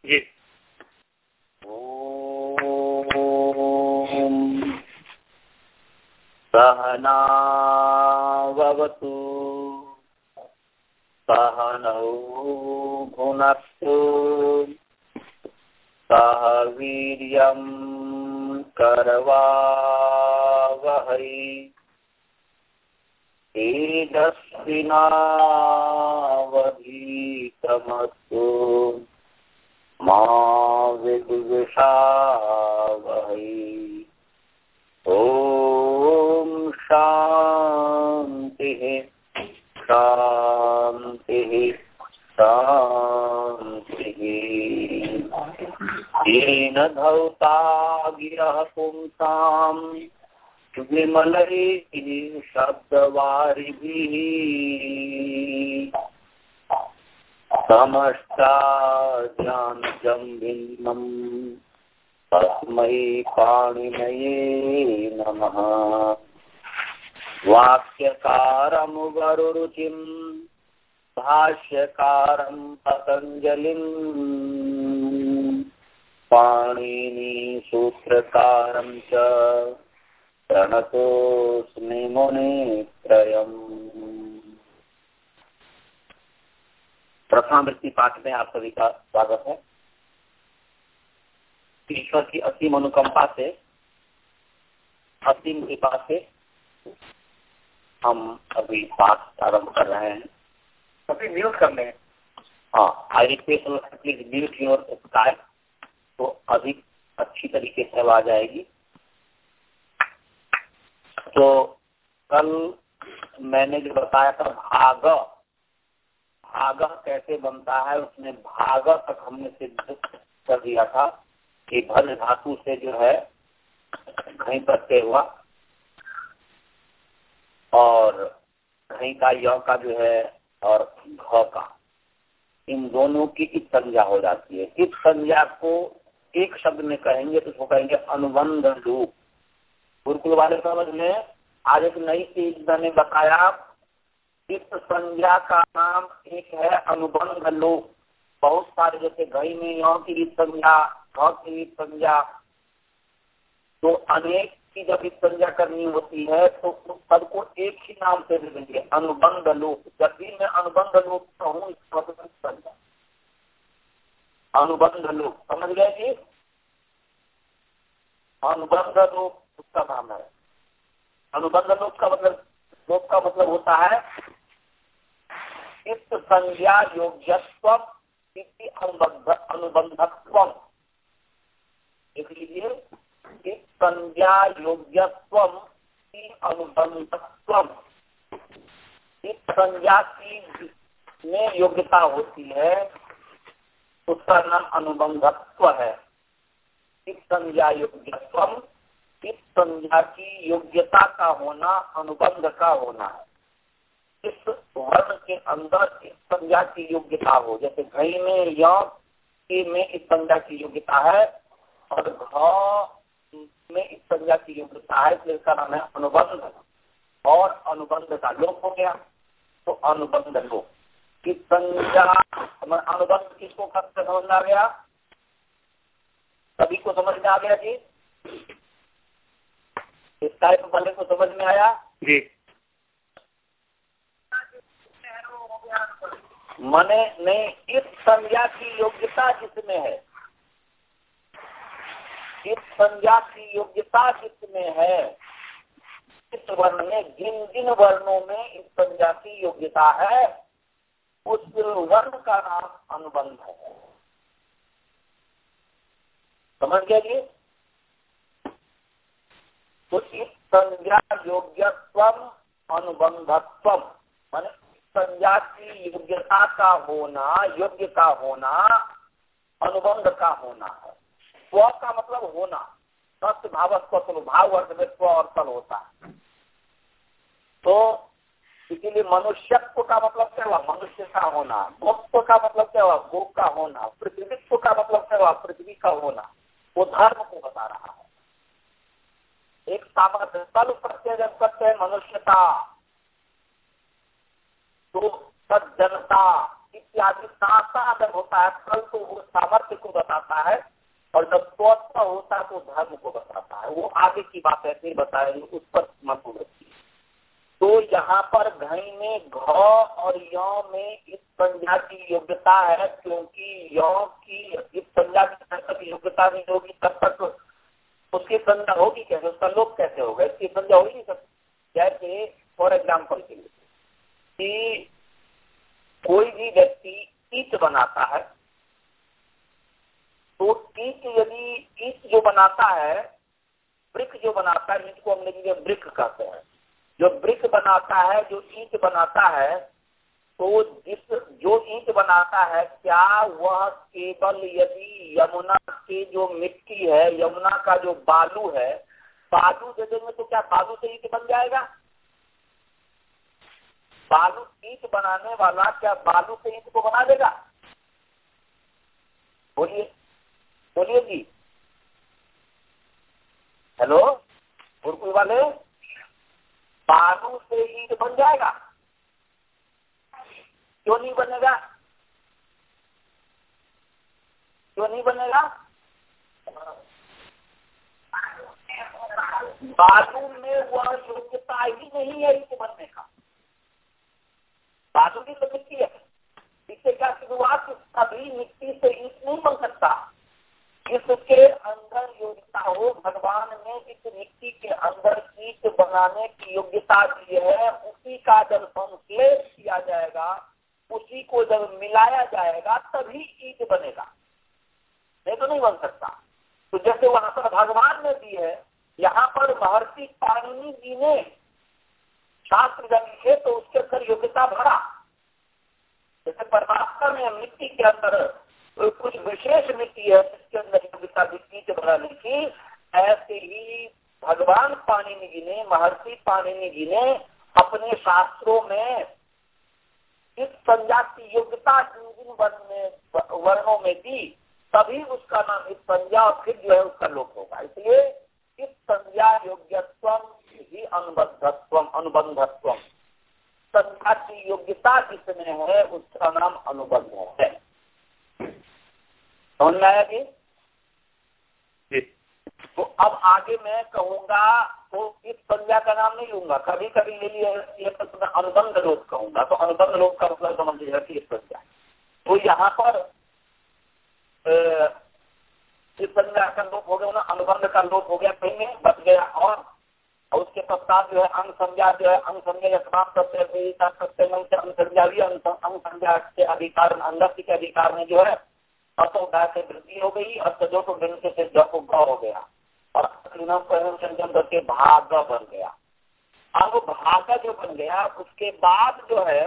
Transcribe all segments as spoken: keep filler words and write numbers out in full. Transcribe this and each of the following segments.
जी। ओम सहनावतु सहनौ भुनक्तु सह वीर्यं करवावहै तेजस्विनावधीतमस्तु मा विद्विषावहै। ओम शांति शांति शांति। येन धौता गिरः पुंसां विमलैः शब्दवारिभिः समष्टाज्ञानजं भिन्नं तस्मै पाणिनये नमः। वाक्यकारं वरुरुचिं भाष्यकारं पतञ्जलिं पाणिनि सूत्रकारं च प्रणतोऽस्मि मुनित्रयम्। प्रथमावृत्ति पाठ में आप सभी का स्वागत है। ईश्वर की असीम अनुकंपा से, असीम कृपा से हम अभी पाठ आरंभ कर रहे हैं। अभी म्यूट कर लें। हाँ, I request please mute your Skype तो अधिक अच्छी तरीके से आवाज आएगी। तो कल मैंने जो बताया था भाग भाग कैसे बनता है, उसमें भाग तक हमने सिद्ध कर दिया था कि भज धातु से जो है घई प्रत्यय हुआ और घई का य का जो है और घ का, इन दोनों की इस संज्ञा हो जाती है। इस संज्ञा को एक शब्द में कहेंगे तो उसको कहेंगे अनुबंध लोप। गुरुकुल वाले समझ में आज एक नई चीज मैंने बताया, इस संज्ञा का नाम एक है अनुबंध लोप। बहुत सारे जैसे घई में य की भी संज्ञा, घ की भी संज्ञा, तो अनेक की जब इस संज्ञा करनी होती है तो उस पद को एक ही नाम से दे देंगे, अनुबंध लोप। जब भी मैं अनुबंध लोप कहूँ इस पद में संज्ञा अनुबंध लोप, समझ गए जी? अनुबंध लोप उसका नाम है। अनुबंध लोप का मतलब लोप का मतलब होता है इस संज्ञा योग्यत्व अनुबंधत्व। देख लीजिए, इस संज्ञा योग्यत्व की अनुबंधत्व, इस संज्ञा की में योग्यता होती है उसका नाम अनुबंधत्व है। इस संज्ञा योग्यत्व, इस संज्ञा की योग्यता का होना अनुबंध का होना है। इस वर्ण के अंदर इस संज्ञा की योग्यता हो, जैसे घई में य में इस संज्ञा की योग्यता है और घ में इस संज्ञा की योग्यता है, इसलिए इसका नाम है अनुबंध। और अनुबंध का लोप हो गया तो अनुबंध लोप। इस संज्ञा अनुबंध किसको करते समझ में आ गया? सभी को समझ में आ गया जी? इस टाइप वाले को समझ में आया जी? मने नहीं, इस संज्ञा की योग्यता जिसमें है, इस संज्ञा की योग्यता जिसमें है, इस वर्ण में जिन जिन वर्णों में इस संज्ञा की योग्यता है उस वर्ण का नाम अनुबंध है। समझ गए जी? तो इस संज्ञा योग्यत्व अनुबंधत्व माने संज्ञा की योग्यता का होना, योग्य का होना, अनुबंध का होना है। स्व का मतलब होना, सत्य भाव स्व भाव अर्थ में स्व और सल होता है। तो इसीलिए मनुष्यत्व का मतलब क्या हुआ? मनुष्य का होना। गोत्व का मतलब क्या हुआ? गो का होना। पृथ्वीत्व का मतलब क्या हुआ? पृथ्वी का होना। वो धर्म को बता रहा है। एक सामर्थ्य तल प्रत्यय जब करते हैं मनुष्यता, तो सज्जनता, इत्यादि साता जब होता है फल तो वो सामर्थ्य को बताता है, और जब स्वत्व होता है तो धर्म को बताता है। वो आगे की बात है फिर बताएंगे, उस पर मत रखिए। तो यहाँ पर घई में घ और य में इस संज्ञा की योग्यता है, क्योंकि य की इस संज्ञा की योग्यता नहीं होगी तब तक उसकी संज्ञा होगी कैसे, उसका लोप कैसे होगा, इसकी संज्ञा हो ही नहीं सकती। जैसे फॉर एग्जाम्पल के लिए कि कोई भी व्यक्ति ईंट बनाता है, तो ईंट यदि ईंट जो बनाता है, ब्रिक जो बनाता है, ईंट को अंग्रेजी में ब्रिक कहते हैं, जो ब्रिक बनाता है, जो ईंट बनाता है, तो जिस जो ईंट बनाता है क्या वह केवल यदि यमुना की जो मिट्टी है, यमुना का जो बालू है, बालू दे देंगे तो क्या बालू से ईंट बन जाएगा? बालू ईंट बनाने वाला क्या बालू से ईंट को बना देगा? बोलिए बोलिए जी, हेलो गुरुकुल वाले, बालू से ईंट बन जाएगा? क्यों नहीं बनेगा? क्यों नहीं बनेगा? बालू में वह योग्यता ही नहीं है ईंट बनने का। बालू की तो मिट्टी है, इससे क्या शुरुआत, कभी मिट्टी से ईंट नहीं बन सकता। इसके अंदर योग्यता हो, भगवान ने इस मिट्टी के अंदर ईंट बनाने की योग्यता दी है, उसी का जब संश्लेष किया जाएगा, उसी को जब मिलाया जाएगा तभी ईंट बनेगा, नहीं तो नहीं बन सकता। तो जैसे वहां पर भगवान ने दी है, यहाँ पर महर्षि पाणिनि जी ने शास्त्र जब लिखे तो उसके अंदर योग्यता भरा। जैसे परमात्मा में मिट्टी के अंदर कुछ विशेष मिट्टी है जिसके अंदर योग्यता ईंट बना लिखी, ऐसे ही भगवान पाणिनि जी ने, महर्षि पाणिनि जी ने अपने शास्त्रों में इस संज्ञा की योग्यता जिन वर्णों में दी, तभी उसका नाम इस संज्ञा, और फिर जो है उसका लोप होगा। इसलिए इस संज्ञा योग्यत्वम ही अनुबद्धत्वम अनुबंधत्वम, संज्ञा की योग्यता जिसमें है उसका नाम अनुबंध है। समझ में आया जी? तो अब आगे मैं कहूंगा तो इस संज्ञा का नाम नहीं लूंगा, कभी कभी ये लिए ये तो अनुबंध लोप कहूंगा, तो अनुबंध लोप का मतलब समझ लीजिए कि इस संज्ञा। तो यहाँ पर इस संज्ञा का लोप हो गया ना, अनुबंध का लोप हो गया, कहीं में बच गया। और उसके पश्चात जो है अंग संज्ञा, जो है अंग संज्ञा समाप्त करते अंग संज्ञा भी अंग संज्ञा के अधिकार, अंगस्थि के अधिकार में जो है अर्थोगा से वृद्धि हो गई, अर्थो को बिन से जप हो गया, और संजम करके भाग बन गया। अब भाग जो बन गया उसके बाद जो है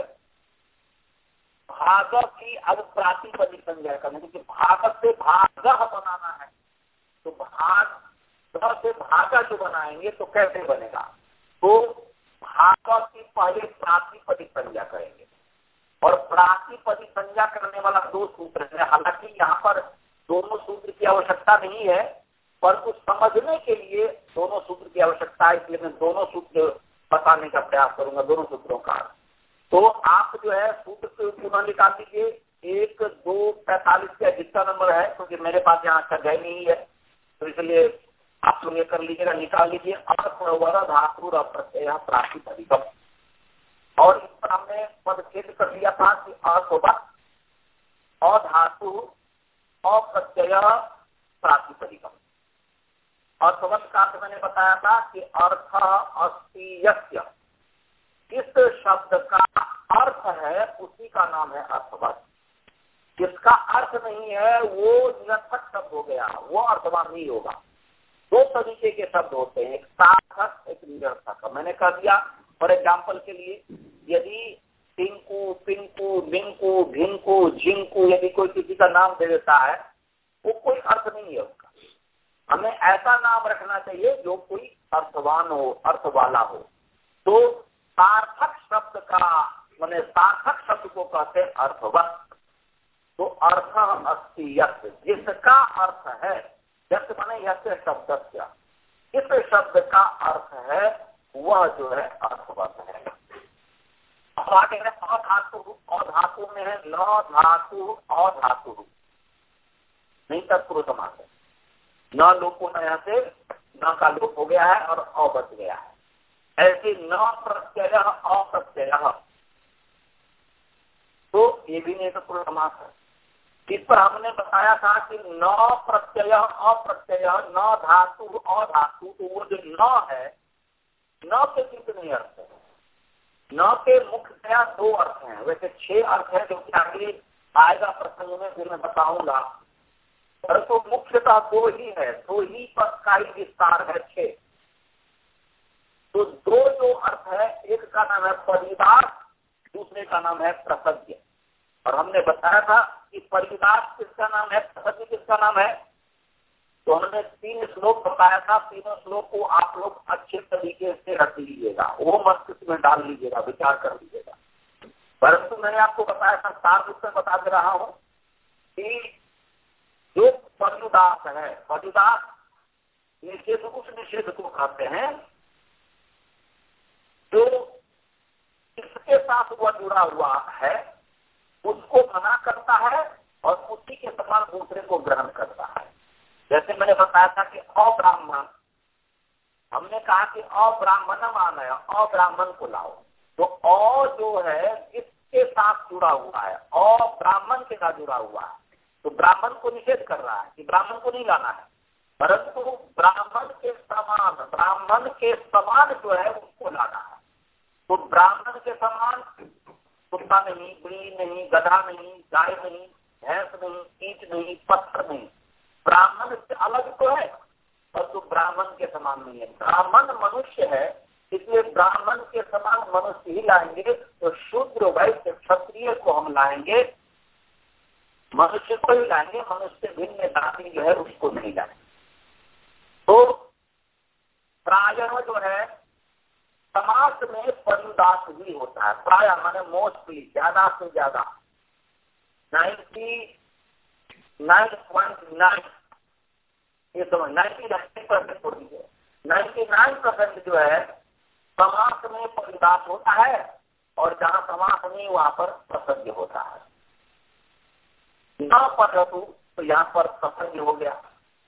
भाग की अब प्रातिपदिक संज्ञा करनी, क्योंकि भाग से भाग बनाना है, तो भाग से भागा जो बनाएंगे तो कैसे बनेगा? तो भाग की पहले प्रातिपदिक संज्ञा करेंगे, और प्रातिपदिक संज्ञा करने वाला दो सूत्र है। हालांकि यहाँ पर दोनों सूत्र की आवश्यकता नहीं है, पर कुछ समझने के लिए दोनों सूत्र की आवश्यकता है, इसलिए मैं दोनों सूत्र बताने का प्रयास करूंगा, दोनों सूत्रों का। तो आप जो है सूत्र से पुनः निकाल दीजिए, एक दो पैंतालीस का जितना नंबर है, क्योंकि मेरे पास यहाँ का जय नहीं है, तो इसलिए आप लोग ये कर लीजिएगा, निकाल लीजिए। अर्थ धातु प्रत्यय प्रातिपदिकम, और इस पर हमने पदच्छेद कर लिया था कि अर्थ होगा अधातु अप्रत्यय प्रातिपदिकम। अर्थवत का मैंने बताया था कि अर्थ अस्ति यस्य, इस शब्द का अर्थ है उसी का नाम है अर्थवत। जिसका अर्थ नहीं है वो निरर्थक शब्द हो गया, वो अर्थवान नहीं होगा। दो तरीके के शब्द होते हैं, एक सार्थक एक निरर्थक। मैंने कह दिया फॉर एग्जाम्पल के लिए, यदि टिंकू पिंकू बिंकू भिंकू झिंकू यदि कोई किसी का नाम दे देता है, वो कोई अर्थ नहीं है उसका। हमें ऐसा नाम रखना चाहिए जो कोई अर्थवान हो, अर्थ वाला हो। तो सार्थक शब्द का माने सार्थक शब्द को कहते हैं अर्थवत। तो अर्थ अस्ति यस्य, जिसका अर्थ है, यस्य माने यस्य शब्दस्य, इस शब्द का अर्थ है वह जो है अर्थवत है। अब आगे है अधातु, अधातु में है न धातु अधातु, नहीं तत्पुरुष समास है। न लोप होना यहाँ से न का लोप हो गया है और अ बच गया है। ऐसे न प्रत्यय अप्रत्यय, तो ये भी नहीं तत्पुरुष समास है। इस पर हमने बताया था कि न प्रत्यय अप्रत्यय, न धातु अधातु, तो वो जो न है, न के कितने अर्थ है? न के मुख्यतया दो अर्थ हैं, वैसे छह अर्थ है जो कि आगे आएगा प्रसंग में, फिर मैं बताऊंगा। परंतु तो मुख्यतः दो ही है, दो ही पर का ही विस्तार है, छह। तो दो जो अर्थ है, एक का नाम है परिवार, दूसरे का नाम है प्रसज्ञ। और हमने बताया था कि परिवार किसका नाम है, प्रसज्ञ किसका नाम है। तो हमने तीन श्लोक बताया था, तीनों श्लोक को आप लोग अच्छे तरीके से रख लीजिएगा, वो मस्तिष्क में डाल लीजिएगा, विचार कर लीजिएगा। परंतु मैंने आपको बताया था, सार रूप में बता दे रहा हूं कि जो पदुदास है, पदुदास निषेध उस निषेध को कहते हैं जो इसके साथ वह जुड़ा हुआ है, उसको मना करता है और उसी के समान दूसरे को ग्रहण करता है। जैसे मैंने बताया था कि अब्राह्मण, हमने कहा कि अब्राह्मण मान है, अब्राह्मण को लाओ, तो अ जो है किसके साथ जुड़ा हुआ है, अब्राह्मण के साथ जुड़ा हुआ है, तो ब्राह्मण को निषेध कर रहा है कि ब्राह्मण को नहीं लाना है। परंतु ब्राह्मण के समान, ब्राह्मण के समान जो है उसको लाना है। तो ब्राह्मण के समान कुत्ता नहीं, बिल्ली नहीं, गधा नहीं, गाय नहीं, भैंस नहीं, ईंट नहीं, पत्थर नहीं, ब्राह्मण से अलग तो है परंतु तो ब्राह्मण के समान नहीं है। ब्राह्मण मनुष्य है, इसलिए ब्राह्मण के समान मनुष्य ही लाएंगे। तो शूद्र वैश्य क्षत्रिय को हम लाएंगे, मनुष्य को ही लाएंगे, मनुष्य भिन्न जाति जो है उसको नहीं लाएंगे। तो प्रायः जो है समास में परिदास ही होता है, प्राय माने मोस्टली, ज्यादा से ज्यादा, नाइन्टी नाइन पॉइंट नाइन, ये समझ, नाइन्टी नाइन परसेंट हो रही है, नाइन्टी नाइन परसेंट जो है समास में परिदास होता है, और जहाँ समास नहीं वहां पर प्रसंग होता है। न पढ़तु तो यहाँ पर प्रसंग हो गया,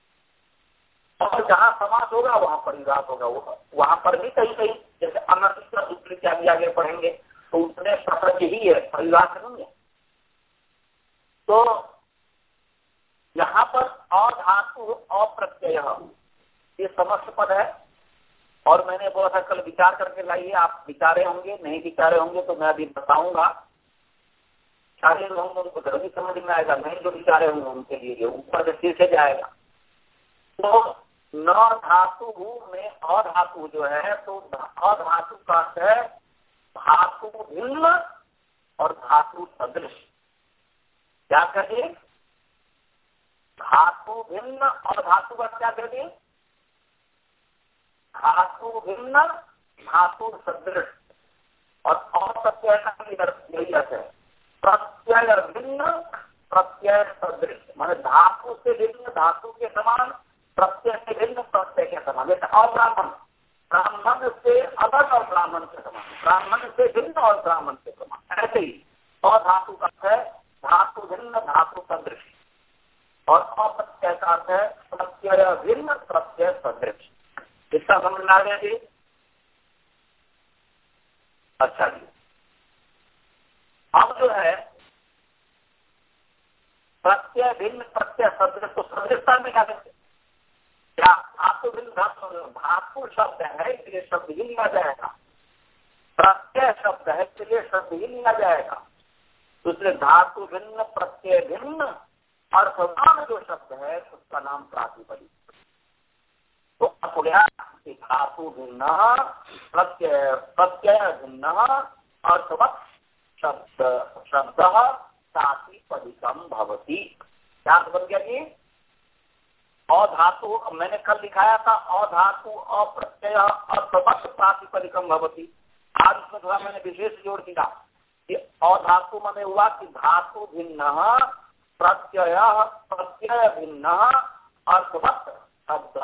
और जहाँ समास होगा वहां परिदास होगा, वहां पर भी कहीं कहीं जैसे अनर्थ सूत्र इत्यादि आगे पढ़ेंगे तो उसमें प्रसंग ही है, परिदास नहीं है। तो यहाँ पर अधातु अप्रत्यय ये समस्त पद है, और मैंने बोला था कल विचार करके लाइए। आप विचारे होंगे, नहीं विचारे होंगे तो मैं अभी बताऊंगा। विचारे होंगे उनको जल्दी समझ में आएगा, नहीं जो विचारे होंगे उनके लिए ऊपर से सिर से जाएगा। तो न धातु में अधातु जो है, तो अधातु का है धातु भिन्न और धातु सदृश। क्या कहिए, धातु भिन्न और धातु का क्या कहिए, धातु भिन्न धातु सदृश। और अप्रत्यय का यही अर्थ है, प्रत्यय भिन्न प्रत्यय सदृश, माने धातु से भिन्न धातु के समान, प्रत्यय से भिन्न प्रत्यय के समान। जैसे अब्राह्मण, ब्राह्मण से अलग और ब्राह्मण के समान, ब्राह्मण से भिन्न और ब्राह्मण के समान। ऐसे ही अधातु का है धातु भिन्न धातु सदृश, और अप्रत्यय का अर्थ है प्रत्यय भिन्न प्रत्यय सदृश। इसका समझ में आ गया जी? अच्छा जी, अब जो है प्रत्यय भिन्न प्रत्यय सदृश, तो सदृशता में क्या कहते हैं, क्या धातु भिन्न धातु, धातु शब्द है इसलिए शब्द ही लिया जाएगा, प्रत्यय शब्द है इसलिए शब्द ही लिया जाएगा। दूसरे धातु भिन्न प्रत्यय भिन्न और समान जो शब्द है उसका नाम प्रातिपदिक। तो अब गया धातु भिन्न प्रत्यय प्रत्यय भिन्न और शब्द शब्द प्रातिपदिकम भवति। क्या बन गया जी? अधातु, मैंने कल दिखाया था अधातु अप्रत्यय अर्थवत् प्रातिपदिकम भवति। आज उसमें थोड़ा मैंने विशेष जोड़ दिया कि अधातु माने हुआ कि धातु भिन्न प्रत्यय प्रत्यय भिन्न अर्थवत् शब्द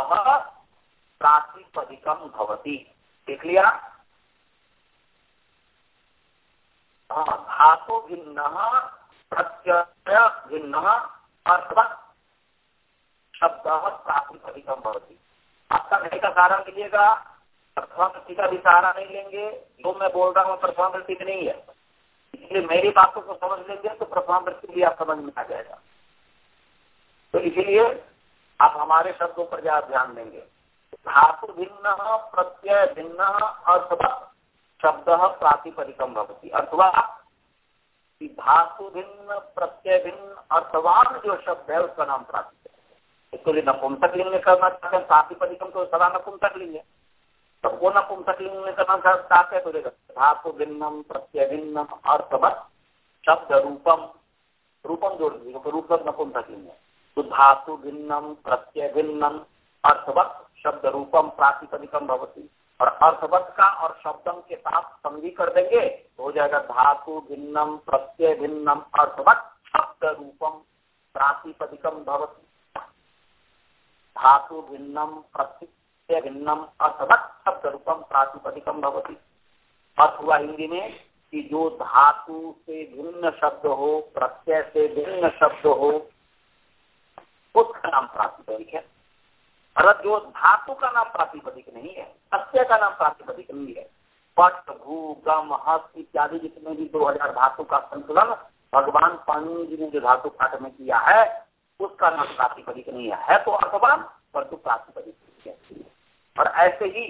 प्रातिपदिकम भवति। देख लिया? हाँ, धातु भिन्न प्रत्यय भिन्न अथवा शब्द प्रातिपदिकम भवति। आपका नहीं का सहारा लीजिएगा, प्रथमा वृत्ति का भी सहारा नहीं लेंगे। जो मैं बोल रहा हूँ प्रथमा वृत्ति में नहीं है, इसलिए मेरी बातों को समझ लेंगे तो प्रथमा वृत्ति भी आप समझ में आ जाएगा। तो इसीलिए आप हमारे शब्दों पर ज्यादा ध्यान देंगे। धातु भिन्न प्रत्यय भिन्न अथवा शब्द प्रातिपदिकम भवति, अथवा धातु भिन्न प्रत्यय भिन्न अथवा जो शब्द है उसका नाम प्रातिपदिक। इसको नपुंसक लिंग में करना चाहते हैं प्रातिपदिकम तो सदा नपुंसक लिंग है, तो वो नपुंसक लिंग में करना चाहते हैं तो देखो धातु भिन्नम प्रत्यय भिन्नम अर्थवत शब्द रूपम, रूपम जोड़ दीजिए तो रूपम नपुंसक लिंग है। तो धातु भिन्नम प्रत्यय भिन्नम अर्थवत शब्द रूपम प्रातिपदिकम भवति, और अर्थवत का और शब्दम के साथ संधि कर देंगे तो हो जाएगा धातु भिन्नम प्रत्यय भिन्नम अर्थवत शब्द रूपम प्रातिपदिकम भवति। धातु भिन्नम प्रत्यय भिन्नम अर्थवत शब्द रूपम प्रातिपदिकम भवति। अथवा हिंदी में कि जो धातु से भिन्न शब्द हो, प्रत्यय से भिन्न शब्द हो, उसका नाम प्रातिपदिक है। और जो धातु का नाम प्रातिपदिक नहीं है, प्रत्यय का नाम प्रातिपदिक नहीं है। पट भू गम हस्त इत्यादि जितने भी दो हजार धातु का संतुलन भगवान पाणिनि जी ने जो धातु पाठ में किया है उसका नाम प्रातिपदिक नहीं है, है तो अथवा परंतु प्रातिपदिक है। और ऐसे ही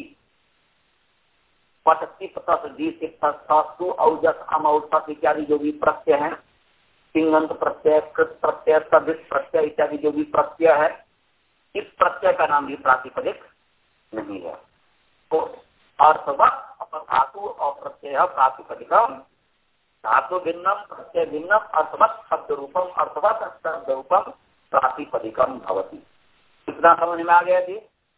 पटती पतस जी औजस अम औसत इत्यादि जो भी प्रत्यय है, सिंगंत प्रत्यय कृत प्रत्यय सदिश प्रत्यय इत्यादि जो भी प्रत्यय है, इस प्रत्यय का नाम भी प्रातिपदिक नहीं है। तो अर्थवत धातु और प्रत्यय प्रातिपदिकम, धातु भिन्नम प्रत्यय भिन्नम अर्थवत शब्द रूपम अर्थवत शब्द रूपम प्रातिपदिकम भवति। कितना समझ में आ गया जी?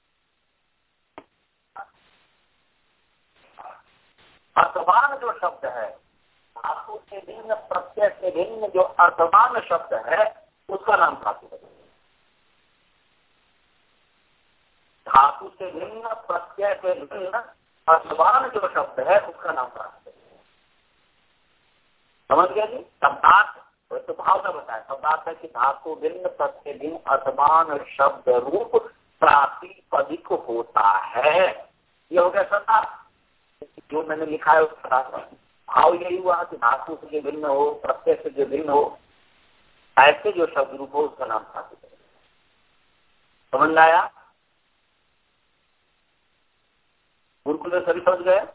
अर्थवान जो शब्द है, धातु से भिन्न प्रत्यय से भिन्न जो अर्थवान शब्द है उसका नाम प्रातिपदिक। धातु से भिन्न प्रत्यय से भिन्न अर्थवान जो शब्द है उसका नाम प्रातिपदिक। समझ गया जी? शब्दार्थ तो भाव में बताया, शब्दार्थ है कि धातु भिन्न प्रत्यय भिन्न अर्थवान शब्द रूप प्रातिपदिक होता है। ये हो गया शब्दार्थ। जो मैंने लिखा है उसका भाव यही हुआ कि धातु से जो भिन्न हो, प्रत्यय से जो भिन्न हो, ऐसे जो शब्द रूप हो उसका नाम प्रातिपदिक। समझ में आया? गुरुकुल में सभी समझ गए?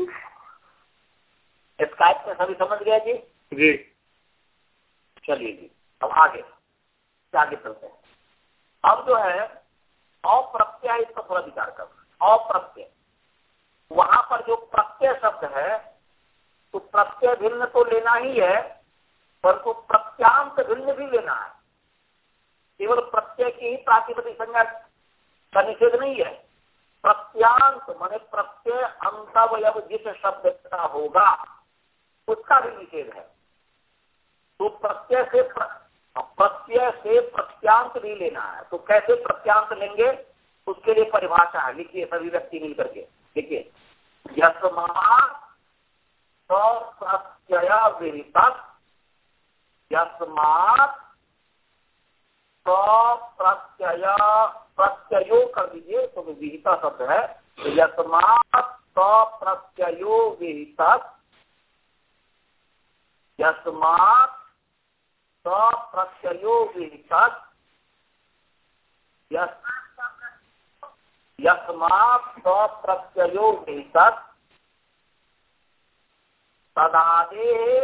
स्काइप में सभी समझ गए जी? जी। चलिए जी, अब आगे आगे चलते हैं। अब जो है अप्रत्यय, इसका थोड़ा विचार कर। अप्रत्यय, वहां पर जो प्रत्यय शब्द है तो प्रत्यय भिन्न तो लेना ही है, परंतु प्रत्यांत भिन्न भी लेना है। केवल प्रत्यय की ही प्रातिपदिक संज्ञा का निषेध नहीं है। प्रत्यांत माने प्रत्यय अंतवयव जिस शब्द का होगा उसका भी निषेध है। तो प्रत्यय से प्रत्यय से प्रत्यांत भी लेना है। तो कैसे प्रत्यांत लेंगे उसके लिए परिभाषा है, लिखिए सभी व्यक्ति मिल करके लिखिए। यस्मात् प्रत्यय विहित, यस्मात् प्रत्यय, प्रत्ययो कर दीजिए तो विहित शब्द है। तो यस्मात् प्रत्ययो विहित, यस्मात् प्रत्ययो विहित, यस्मात् प्रत्ययो विहित तदादेः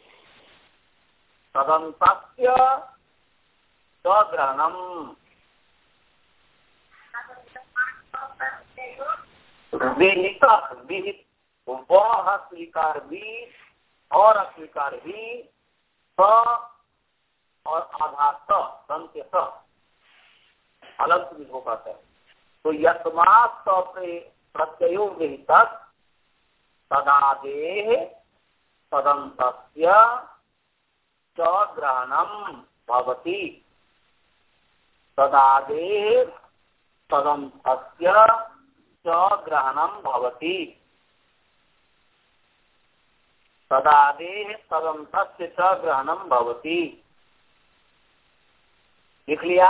तदन्तस्य स्वग्रहणम्। विहित, विहित वह स्वीकार भी और अस्वीकार भी, स और आधार स, सन के स अलग से हो पाता है। तो यस्मात् प्रत्ययो विहित तदादेः तदन्तस्य च ग्रहणम् भवति। तदादेः तदन्तस्य च ग्रहणम् भवति। तदादेः तदन्तस्य च ग्रहणं भवति। लिख लिया।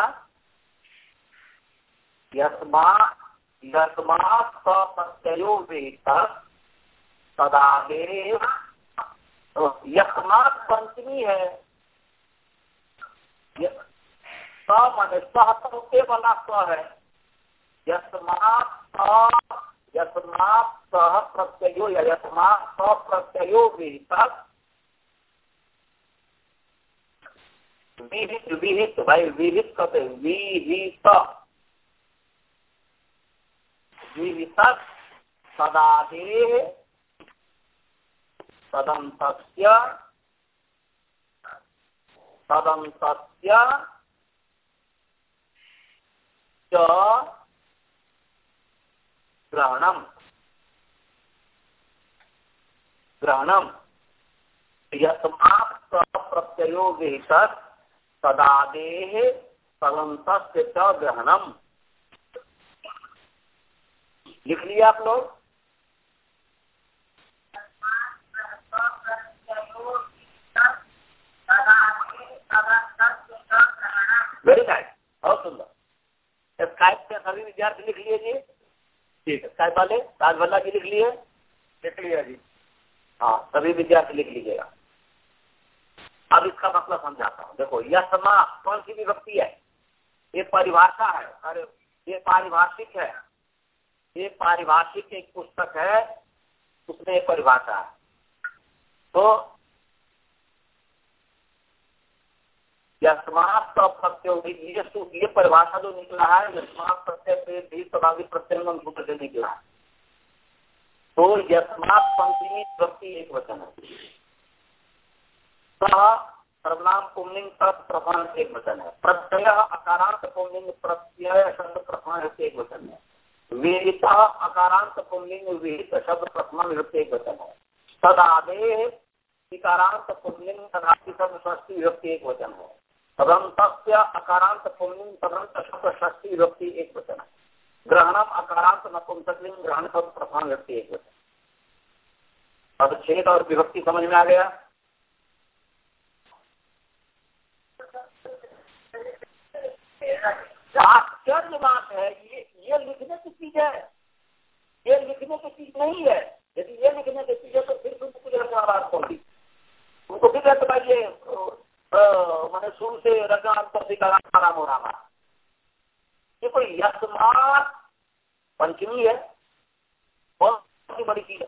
यस्मात् यस्मात् प्रत्ययो वेतः तदादेः, यस्मात् पंचमी है, स माने सह तो वाला स है। यस्मात् यस्मात् सह प्रत्ययो या यस्मात् स प्रत्ययो वेतः, विहित विहित भाई विहित कहते विहित विहित तदादेः तदन्तस्य तदन्तस्य च ग्रहणम ग्रहणम यस्मात् प्रत्ययो वेतः तदादेः तदन्तस्य च ग्रहणम। लिख लिया आप लोग। वेरी नाइस, बहुत सुंदर। स्काइप से सभी विद्यार्थी लिख लिए जी। ठीक है, स्काइप वाले राजभल्ला जी लिख लिए। लिख लिया जी। हाँ, सभी विद्यार्थी लिख लीजिएगा। अब इसका मतलब समझाता हूँ। देखो, यस्मा कौन सी विभक्ति है? ये परिभाषा है। अरे ये पारिभाषिक है। ये पारिभाषिक एक पुस्तक है, उसमें एक परिभाषा है। तो यस्मात् प्रत्यय, ये ये परिभाषा जो निकला है, यस्मात् प्रत्यय से भी समाधि प्रत्यय सूत्र से निकला है। तो यस्मात् पंचमी विभक्ति एक वचन है। सह सर्वनाम पुंलिंग प्रथम एक वचन है। प्रत्यय अकारांत पुंलिंग प्रत्यय शब्द प्रथम एक वचन है। वेदित अकारांत पुंलिंग विहित शब्द प्रथम विभक्ति एक वचन है। तदादेः इकारांत पुंलिंग तदादि शब्द षष्ठी विभक्ति एक वचन है। तदन्तस्य अकारांत पुंलिंग तदंत शब्द षष्ठी विभक्ति एक वचन है। ग्रहणम अकारांत नपुंसकलिंग ग्रहण शब्द प्रथम विभक्ति एक वचन। अब छेद और विभक्ति समझ में आ गया। आश्चर्य बात है, ये ये लिखने की चीज है, ये लिखने की चीज नहीं है। यदि ये लिखने की चीज है तो फिर तुमको कुछ बात होगी। तुमको फिर रहता भाई ये मैंने शुरू से रचना आराम हो रहा। ये कोई यस्मात् पंचमी है, बहुत सी बड़ी चीज है।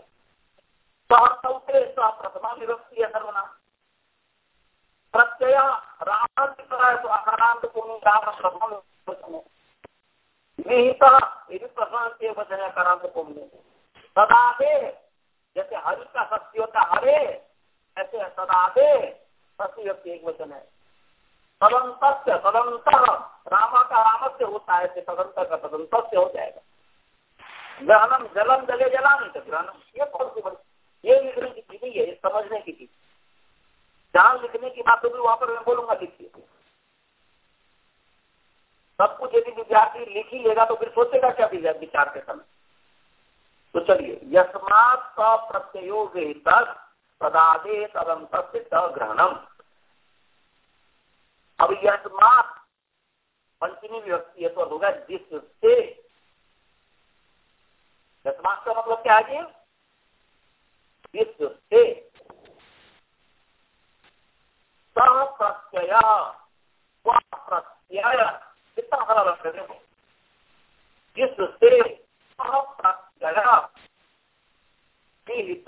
प्रथमा विभक्ति है सर्वनाम। प्रत्यय राम की तरह है तो अकारांत को राम प्रथम वचन है। निहित ये भी प्रथम के वचन है, अकारांत को सदादे, जैसे हरि का शक्ति होता हरे, ऐसे सदादे षष्ठी विभक्ति एक वचन है। तदंतस्य तदंत रामा का रामस्य होता है, तदंत का तदंतस्य हो जाएगा। ग्रहणम जलम जले जलानी तो ग्रहणम, ये कौन सी बड़ी, ये लिखने की चीज नहीं है, ये समझने की चीज। जहां लिखने की बात होगी वहां पर मैं बोलूंगा लिखिए। सब कुछ यदि विद्यार्थी लिख ही लेगा तो फिर सोचेगा क्या विचार के समय। तो चलिए, यस्मात् प्रत्ययो वेतः तदादेः तदन्तस्य च ग्रहणम। अब यस्मात् पंचमी विभक्ति है तो होगा जिससे। यस्मात् का मतलब क्या है? जिससे सह प्रत्यय व प्रत्यय, कितना खरा रखते हैं। जिससे सह प्रत्यय विहित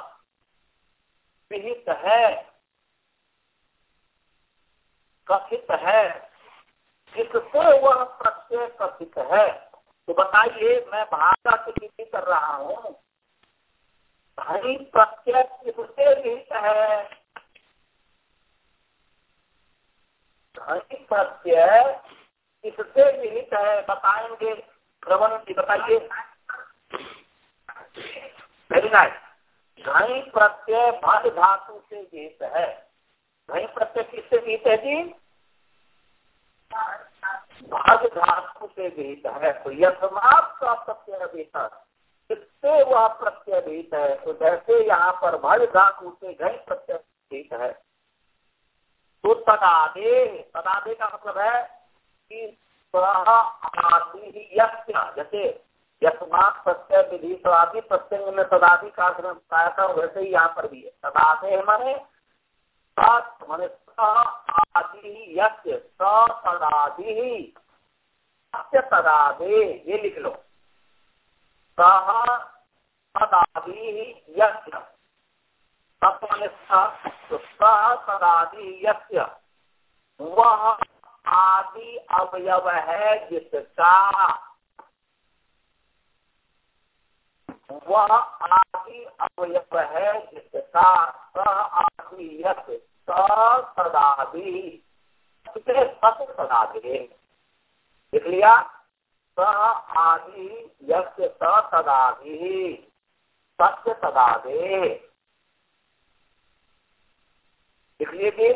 विहित है, कथित है। जिससे वह प्रत्यय कथित है। तो बताइए, मैं भाषा की टिप्पणी कर रहा हूं, भाई प्रत्यय किससे विहित है? भाई प्रत्यय किससे विहित है बताएंगे। श्रवण जी बताइए। Very nice. घई प्रत्यय भद धातु से विहित है। घई प्रत्यय किससे विहित है जी? भद धातु से विहित है। तो यस्मात् का प्रत्यय वेतः, इससे वह प्रत्यय भीत है। तो जैसे यहाँ पर भज धातु से घई प्रत्यय भीत है, तो तदादे, तदादे का मतलब है कि स्वः आदि यस्य, जैसे यस्मात् प्रत्यय विधि तदादि प्रत्यय में तदादि का अर्थ बताया था, वैसे ही यहाँ पर भी है। तदादे माने माने आदि यस्य, तदादि सत्य तदादे, ये लिख लो। सह तदादि यस्य, माने तो सह तदादि यस्य, वह आदि अवयव है जिसका, वह आदि अवयव है जिसका, सह आदि यस्य तदादि, सत्य तदादि लिख लिया। सह आदि यस्य तदादि सत्य तदादे लिख लीजिए।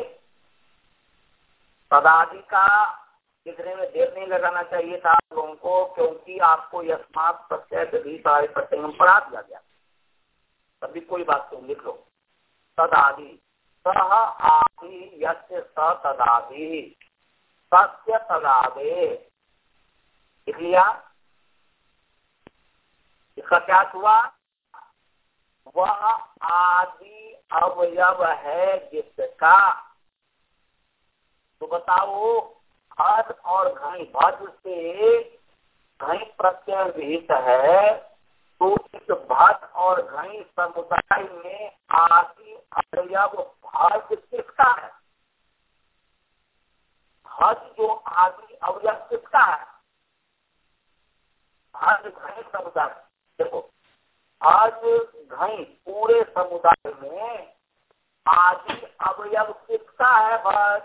तदादि का लिखने में देर नहीं लगाना चाहिए था आप लोगों को, क्योंकि आपको यस्मात् प्रत्यय विधि सारे प्रत्यय में पढ़ा दिया गया। तभी कोई बात तुम लिख लो। तदादि, सह आदि यस्य तदादि सत्य तदादे लिख लिया। इसका क्या हुआ? वह आदि अवयव है जिसका, तो बताओ भज और घई, भज से घई प्रत्यय विहित है, तो इस भज और घई समुदाय में आदि अवयव भज किसका है? भज जो आदि अवयव किसका है? भज घई समुदाय। देखो भज घई पूरे समुदाय में आदि अवयव किसका है? भज।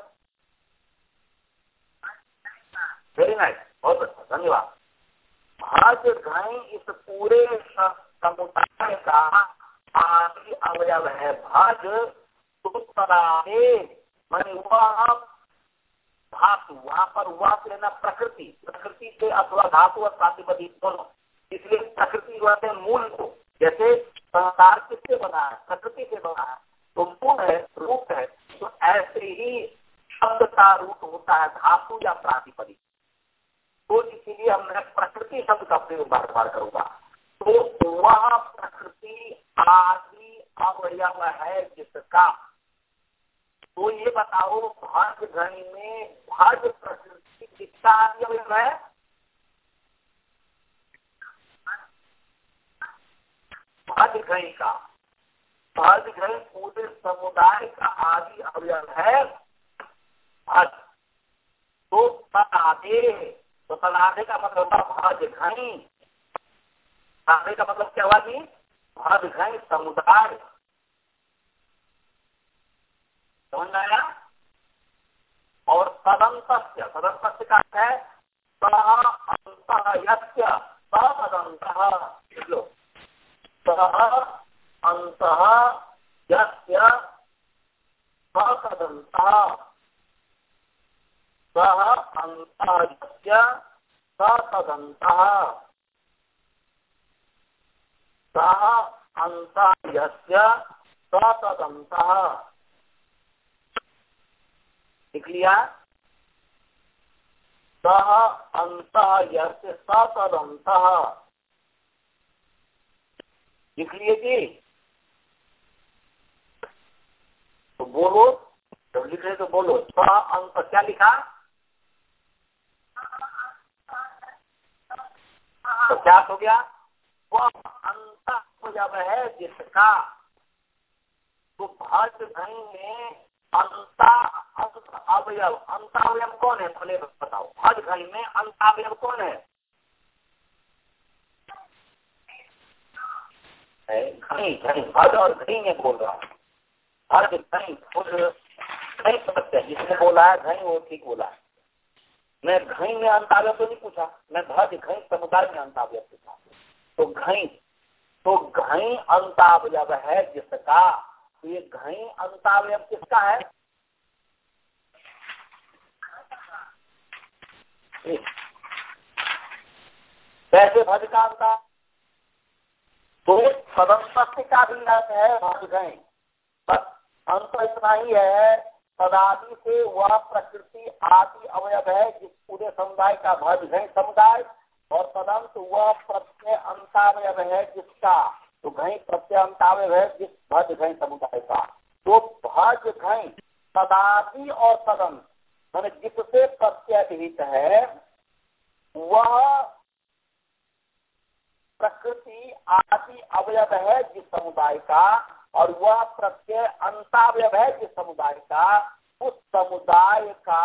वेरी नाइस, बहुत अच्छा, धन्यवाद। भज घई इस पूरे समुदाय का आदि अवयव है भज। तो तदादे माने वह धातु, वहां पर वह लेना प्रकृति, प्रकृति से अथवा धातु और प्रातिपदिक दोनों, इसलिए प्रकृति कहते हैं मूल को। जैसे संसार किससे बना है? प्रकृति से बना है, तो मूल है, रूप है। तो ऐसे ही शब्द का रूप होता है धातु या प्रातिपदिक। तो इसीलिए हमने प्रकृति शब्द का प्रयोग बार बार करूंगा। तो वह प्रकृति आदि अवयव है जिसका, तो ये बताओ भज घई में भज प्रकृति किसका आदि अवयव है? भज घई का। भज घई पूरे समुदाय का आदि अवयव है भज। तो तदादे, तो तदादे का मतलब भज घई, तदादे का मतलब क्या हुआ कि भज घई समुदाय। समझ में आया? और तदंतस्य, तदंतस्य का है सह अंतः यस्य तदंतः, लो सह अंतः यस्य तदंतः, सह अंतः यस्य तदंतः, सह अंतः यस्य तदंतः लिख लिया। सह अंतः यस्य तदंतः लिख लिए जी। तो बोलो, जब लिख रहे तो बोलो। सह अंत क्या लिखा? तो क्या हो गया? वह अंत अवयव है जिसका। तो भज घई में अंता अवयव, अंतावयव कौन है? पहले बताओ। भज घई में अंतावयव कौन है? घई, घई, भज और घई में बोल रहा हूँ। भज घई खुद नहीं सकते, जिसने बोला है घई वो ठीक बोला है। मैं घई में अंतावयव तो नहीं पूछा, मैं भज घई समुदाय में अंतावयव पूछा। तो घई, तो घई अंतावयव है जिसका। तो ये घई अंतावयव किसका है? कैसे भज का अंता? तो तदंत का भी अर्थ है भज गए। बस अंत इतना ही है, तदादि से वह प्रकृति आदि अवयव है जिस पूरे समुदाय का भज घई समुदाय, और तदंत वह प्रत्यय अंतावयव है जिसका, तो घई प्रत्यय अंतावयव है जिस भज घई समुदाय का। तो भज घई तदादि और तदंत मैंने जिससे प्रत्यय विहित है वह प्रकृति आदि अवयव है जिस समुदाय का, और वह प्रत्यय अंतावयव है जिस समुदाय का, उस समुदाय का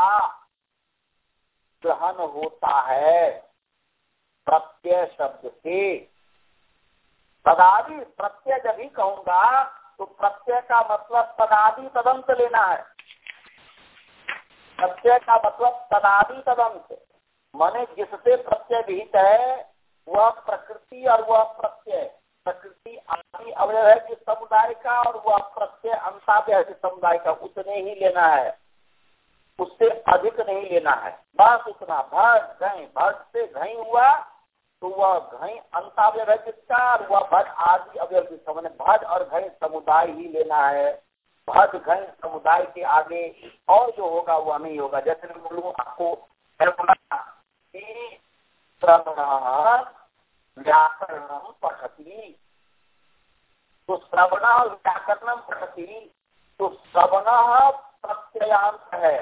ग्रहण होता है प्रत्यय शब्द से। तदादि प्रत्यय जब भी कहूंगा तो प्रत्यय का मतलब तदादि तदंत लेना है। प्रत्यय का मतलब तदादि तदंत माने जिससे प्रत्यय विहित है वह प्रकृति और वह प्रत्यय, प्रकृति आदि अवयव है जिस समुदाय का, और वह प्रत्यय अंतावयव है जिस समुदाय का, उतने ही लेना है, उससे अधिक नहीं लेना है। बस उतना। भज घई, भज से घई हुआ तो वह घई अंतावयव है जिसका, और वह भज आदि अवयव जिसका, मैंने भज और घई समुदाय ही लेना है। भज घई समुदाय के आगे और जो होगा वह नहीं होगा। जैसे मैं बोलूँ आपको श्रवण व्याकरणम पठती, तो श्रवण व्याकरणम पठती, तो श्रवण प्रत्ययांत है,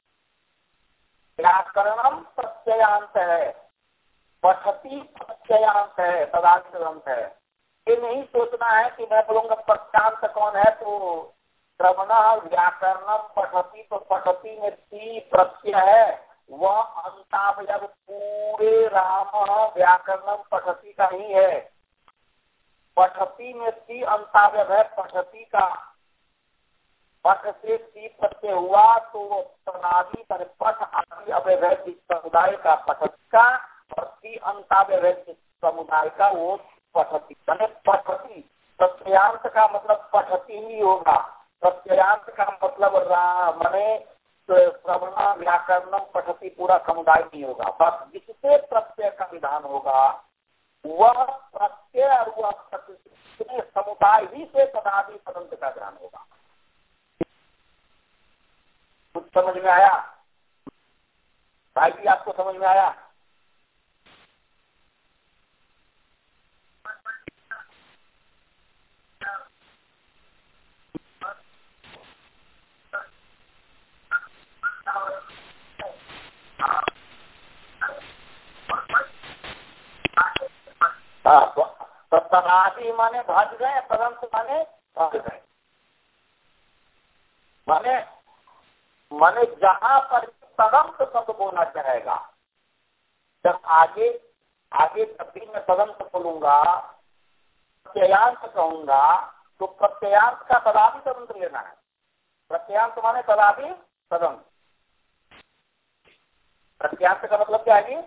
व्याकरणम प्रत्ययांत है, पठती प्रत्ययांत है, तदांत ग्रंथ है। ये नहीं सोचना है कि मैं बोलूंगा प्रत्यांत कौन है, तो श्रवण व्याकरणम पठती, तो पठती में ती प्रत्यय है, वह अंतावयव पूरे राम व्याकरणम पठती का ही है। पठती में ती अंतावयव है पठती का, पठ से ती प्रत्यय हुआ तो तदादि पठ आदि अवयव है जिस समुदाय का पठती का, और ती अंतावयव है जिस समुदाय का वो पठती। मैंने पठती प्रत्ययांत का मतलब पठती ही होगा, प्रत्ययांत का मतलब मैंने श्रवण व्याकरणम पठती पूरा समुदाय नहीं होगा। बस जिससे प्रत्यय का विधान होगा वह प्रत्यय और वह प्रकृति समुदाय ही से तदादि तदंत का ज्ञान होगा। कुछ समझ में आया भाई जी? आपको समझ में आया? तो तदादि माने भज गए, तदंत माने भज गए। माने माने जहां पर तदंत शब्द बोलना चाहेगा, जब आगे आगे जब भी मैं तदंत बोलूंगा, प्रत्ययांत कहूंगा, तो प्रत्ययांत का तदादि तदंत लेना है। प्रत्ययांत माने तदादि तदंत। प्रत्यांत का मतलब क्या है?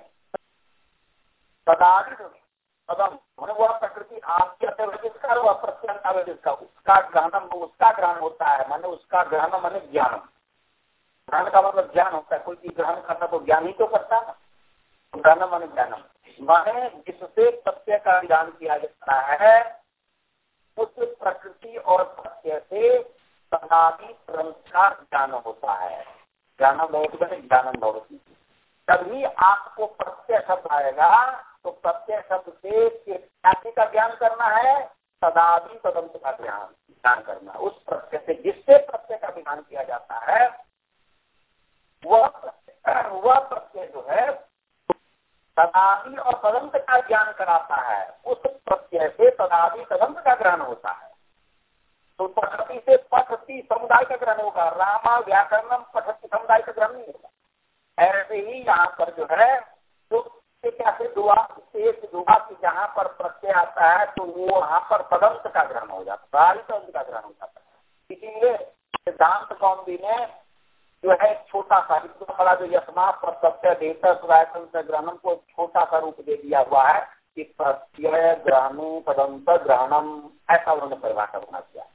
तदादि तदंत मैंने वह प्रकृति आपके अवयव जिसका, वह प्रत्यंत अवयव जिसका, उसका ग्रहणम उसका ग्रहण होता है। माने उसका ग्रहण माने ज्ञान। ग्रहण का मतलब ज्ञान होता है। कोई चीज ग्रहण करना तो ज्ञान ही तो करता है ना। ग्रहण माने ज्ञानम माने जिससे प्रत्यय का विधान किया जाता है, उस प्रकृति और प्रत्यय से तदादि ग्रंथ का ज्ञान होता है। ज्ञानम भवति ज्ञानम भवति। तभी आपको प्रत्यय शब्द आएगा, तो प्रत्यय शब्द से किस का ज्ञान करना है? तदादि तदंत का ज्ञान ज्ञान करना। उस प्रत्यय से जिससे प्रत्यय का विधान किया जाता है वह वह प्रत्यय जो है तदादि और तदंत का ज्ञान कराता है। उस प्रत्यय से तदादि तदंत का ग्रहण होता है। तो पठती से पठती समुदाय का ग्रहण होगा। रामा व्याकरणम पठती समुदाय का ग्रहण नहीं होगा। ऐसे ही यहाँ पर जो है तो क्या सिद्ध हुआ? सिद्ध हुआ कि जहाँ पर प्रत्यय आता है तो वो वहाँ पर तदंत का ग्रहण हो जाता है, तदंत का ग्रहण हो जाता है। इसीलिए सिद्धांत कौमुदी ने जो है छोटा सा बड़ा जो यशमा पर प्रत्यय देता ग्रहणम को छोटा सा रूप दे दिया हुआ है कि प्रत्यय ग्रहणु तदंत ग्रहणम, ऐसा उन्होंने परिभाषा बना दिया।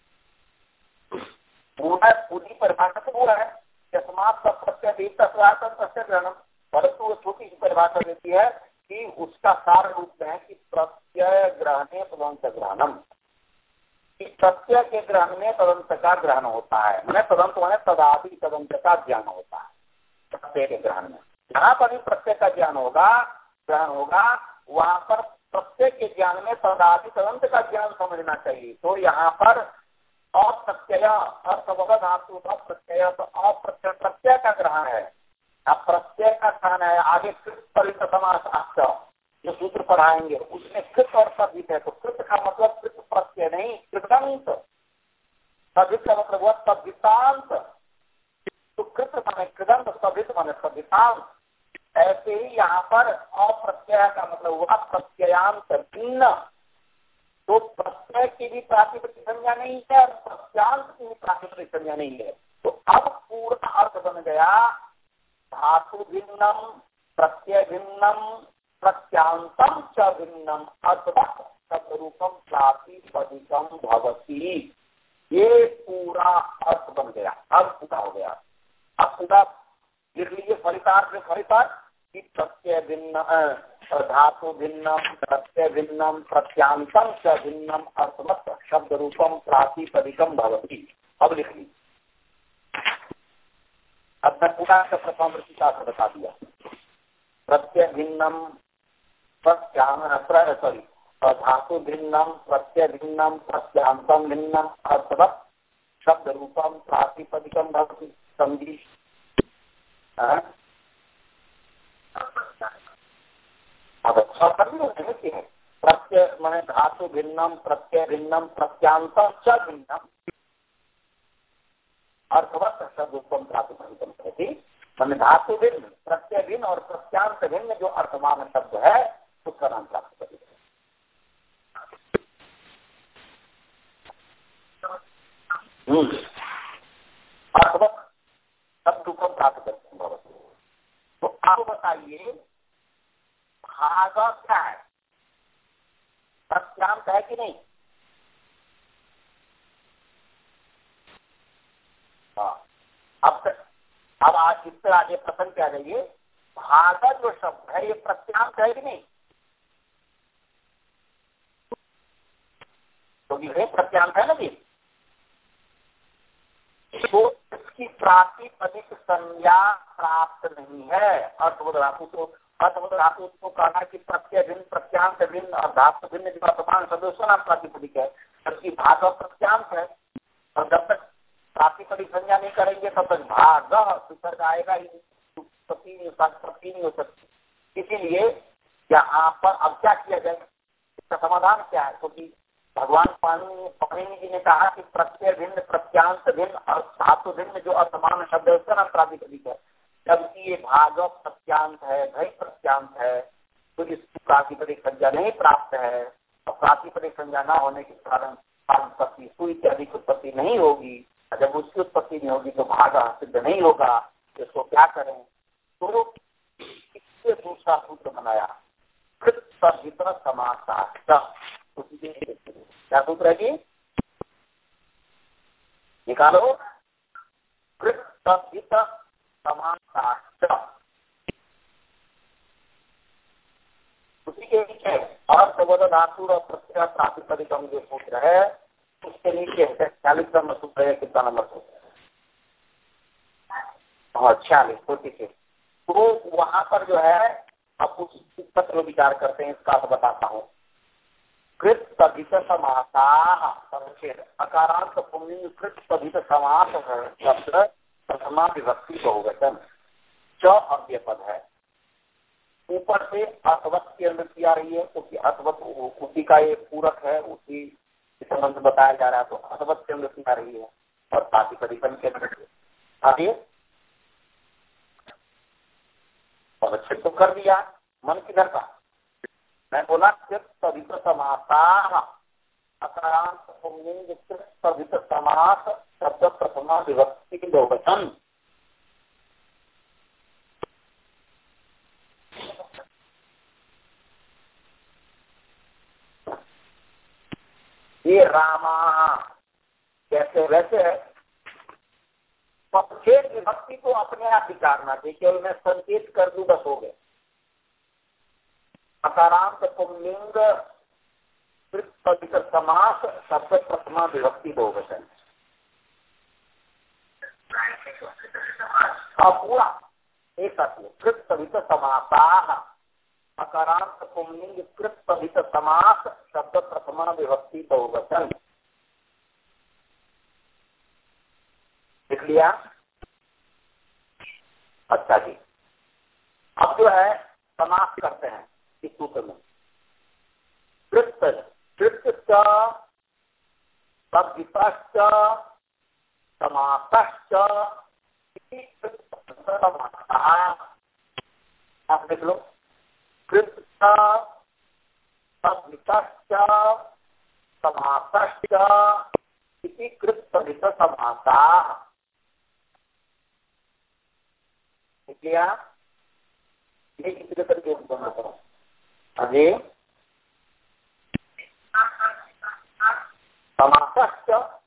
पूरा पूरी परिभाषा तो पूरा है यशमा पर प्रत्यय देता प्रत्यय ग्रहणम, परंतु वो छोटी सी परिभाषा देती है कि उसका सार रूप है कि प्रत्यय ग्रहणे तदंत ग्रहणम, कि प्रत्यय के ग्रहण में तदंत का ग्रहण होता है, मैंने तदंत मैंने तदादि तदंत का ज्ञान होता है प्रत्यय के ग्रहण में। जहां पर भी प्रत्यय का ज्ञान होगा ग्रहण होगा वहां पर प्रत्यय के ज्ञान में तदादि तदंत का ज्ञान समझना चाहिए। तो यहाँ पर अप्रत्यय अर्थवद धातु अप्रत्यय, तो अप्रत्यय प्रत्यय का ग्रहण है, अब प्रत्यय का स्थान है। आगे कृत परित समास जो सूत्र पढ़ाएंगे उसमें कृत और सभित है, तो कृत का मतलब कृत प्रत्यय नहीं कृतंत, सभित का मतलब हुआ सभितांत, तो कृत माने कृदंत, सभित माने सभितांत। ऐसे ही यहाँ पर अप्रत्यय का मतलब हुआ प्रत्ययांत भिन्न, तो प्रत्यय की भी प्रातिपदिक संज्ञा नहीं है और प्रत्यांत की भी प्रातिपदिक संज्ञा नहीं है। तो अब पूरा अर्थ बन गया धातु भिन्नम प्रत्यय भिन्नम प्रत्यांतम च भिन्नम अथवा शब्दरूपम प्रातिपदिकम भवति। ये पूरा अर्थ बन गया, अर्थ पूरा हो गया। अब पूरा लिख लीजिए फलितार्थ में फलितार्थ कि प्रत्यय भिन्न धातु भिन्नम प्रत्यय भिन्नम प्रत्यांतम च भिन्नम अर्थवत् शब्द रूपम प्रातिपदिकम भवति। अब लिख लीजिए, अब मैं पूरा प्रथम से बता दिया। प्रत्यय भिन्नम प्रत्यां सॉरी धातु भिन्नम प्रत्यय भिन्नम प्रत्यांतम भिन्नम अर्थवत् शब्द रूपम प्रातिपदिकम भवति। समझी? अब प्रत्यय मैंने धातु भिन्नम प्रत्यय भिन्नम प्रत्यांतम च भिन्नम अर्थवत् शब्द रूपम प्रातिपदिकम भवति। मैंने धातु भिन्न प्रत्यय भिन्न और प्रत्यांत भिन्न जो अर्थमान शब्द है उसका नाम प्रातिपदिक है। अर्थवत् शब्द रूपम प्रातिपदिकम भवति। तो आप बताइए भाग क्या है? प्रत्यांत है कि नहीं? हाँ, अब अब आज इससे आगे प्रश्न क्या जाइए, भाग जो शब्द है ये प्रत्यांत है कि नहीं? तो ये प्रत्यांत है ना जी। तो इसकी प्रातिपदिक संज्ञा प्राप्त नहीं है। अर्थवद धातु तो अर्थवद धातु उसको कहना कि प्रत्यय भिन्न प्रत्यांत भिन्न और धातु भिन्न जो वर्तमान शब्द उसका नाम प्रातिपदिक है, जबकि भाग प्रत्यांत है। और जब तक प्रातिपदिक संज्ञा नहीं करेंगे तब तक भाग विसर्ग आएगा ही, उत्पत्ति नहीं हो सकती। इसीलिए यहाँ पर अब क्या किया जाए, इसका समाधान क्या है? क्योंकि तो भगवान पाणिनि पाणिनि जी ने कहा कि प्रत्यय भिन्न प्रत्यांत भिन्न और धातु भिन्न जो असमान शब्द है उसका नाम प्रातिपदिक है। जबकि ये भाग प्रत्यांत है, भय प्रत्यांत है, तो इसकी प्रातिपदिक संज्ञा नहीं प्राप्त है। और प्रातिपदिक संज्ञा न होने के कारण उत्पत्ति सुई की अधिक उत्पत्ति नहीं होगी। जब उसकी उत्पत्ति नहीं होगी तो भाग सिद्ध नहीं होगा। इसको क्या करें? तो इससे दूसरा सूत्र बनाया कृत सहित समासाश्च। क्या सूत्र है जी? निकालो। कृत सहित समासाश्च, उसी के नीचे अर्थवद धातु और प्रत्यय प्रातिपदिकम जो सूत्र है उसके नीचे चालीस नंबर सूत्र है। कितना नंबर सूत्र है? हाँ छियालीस फोर्टी सिक्स। तो वहां पर जो है अब उस पत्र विचार करते हैं, इसका तो बताता हूँ। कृत सभित समासाः परिच्छेद अकारांत पुंलिंग कृत सभित समास शब्द प्रथमा विभक्ति बहुवचन च अव्यय पद है। ऊपर से अर्थवत की अनुवृत्ति आ रही है, उसी अर्थवत उसी का ये पूरक है, उसी संबंध बताया जा रहा है। तो अर्थवत की अनुवृत्ति आ रही है और प्रातिपदिकम के अनुवृत्ति आगे परिच्छेद तो कर दिया। मन किधर का? मैं बोला कृत सभित समासाः अकारांत पुंलिंग कृत सभित समास शब्द प्रथमा विभक्ति के बहुवचन। ये रामा कैसे वैसे है। परिच्छेद विभक्ति को अपने आप विचारना चाहिए, केवल मैं संकेत कर दूं बस हो गए। अकारांत पुल्लिंग कृत समास शब्द प्रथमा विभक्ति बहुवचन। पूरा एक कृत सवित समासाः अकारांत पुल्लिंग कृत सवित समास शब्द प्रथमा विभक्ति बहुवचन। लिख लिया? अच्छा जी, अब जो है समास करते हैं इस सूत्र में। कृत कृत तद्वितश्च समासश्च आप देख लो। कृत तद्वितश्च समासश्च इति कृत सवित समासाः। क्या ये किसी तरीके से अभी समासश्च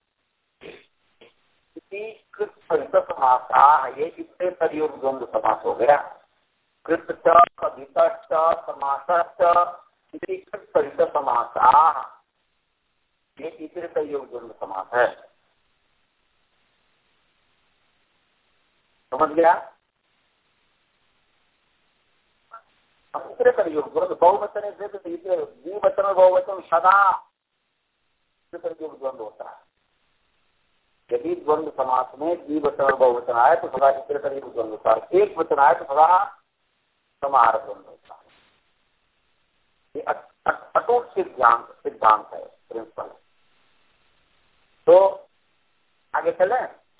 इति कृत सवित समासाः, ये किससे प्रयोग द्वंद्व समास हो गया। कृत सवितश्च समासश्च इति कृत सवित समासाः, ये तीसरे प्रयोग द्वंद्व समास है। समझ गया? तीसरे प्रयोग द्वंद्व बहुवचन से द्विवचन बहुवचन सदा प्रयोग द्वंद्व होता है। यदि द्वंद्व समास में द्विवचन बहुवचन आए तो सदा तीसरे प्रयोग द्वंद्व होता है। एक वचन आए तो सदा समाहार द्वंद्व होता है। ये अटूट सिद्धांत सिद्धांत है, प्रिंसिपल। तो आगे चले।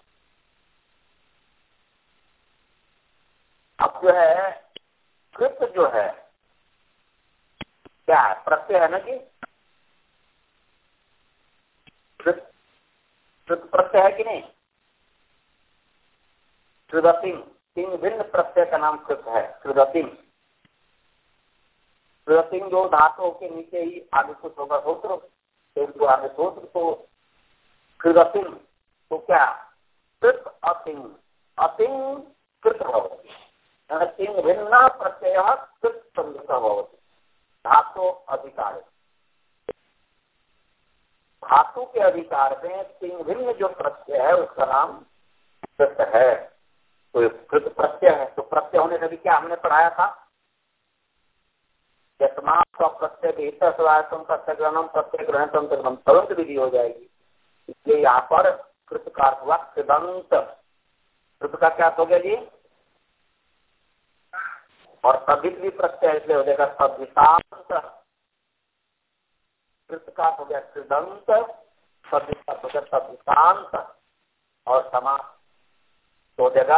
अब जो है कृत जो है क्या है? प्रत्यय है ना जी। कृत कृत प्रत्यय है कि नहीं? कृदतिम, तीन भिन्न प्रत्यय का नाम कृत है। कृदतिम कृदतिम जो धातुओं के नीचे ही आगे कुछ होगा सूत्र, तो आगे सूत्र तो कृदतिम तो क्या? कृत अतिम, अतिम कृत भवति। तीन भिन्न प्रत्यय कृत संयुक्त भवति। धातु अधिकार, धातु के अधिकार में तीन भिन्न जो प्रत्यय है उसका नाम कृत है। तो कृत प्रत्यय है। तो प्रत्यय होने से भी क्या हमने पढ़ाया था? प्रत्यय प्रत्यय ग्रहणम प्रत्यय ग्रहण तंत्र तुरंत विधि हो जाएगी। इसलिए यहाँ पर कृत का अर्थ हुआ कृदंत। कृत का क्या हो गया जी? और सभित भी प्रत्यय इसलिए हो जाएगा सभितांत। कृत का हो गया कृदंत, सभित का हो गया सभितांत और समास हो जाएगा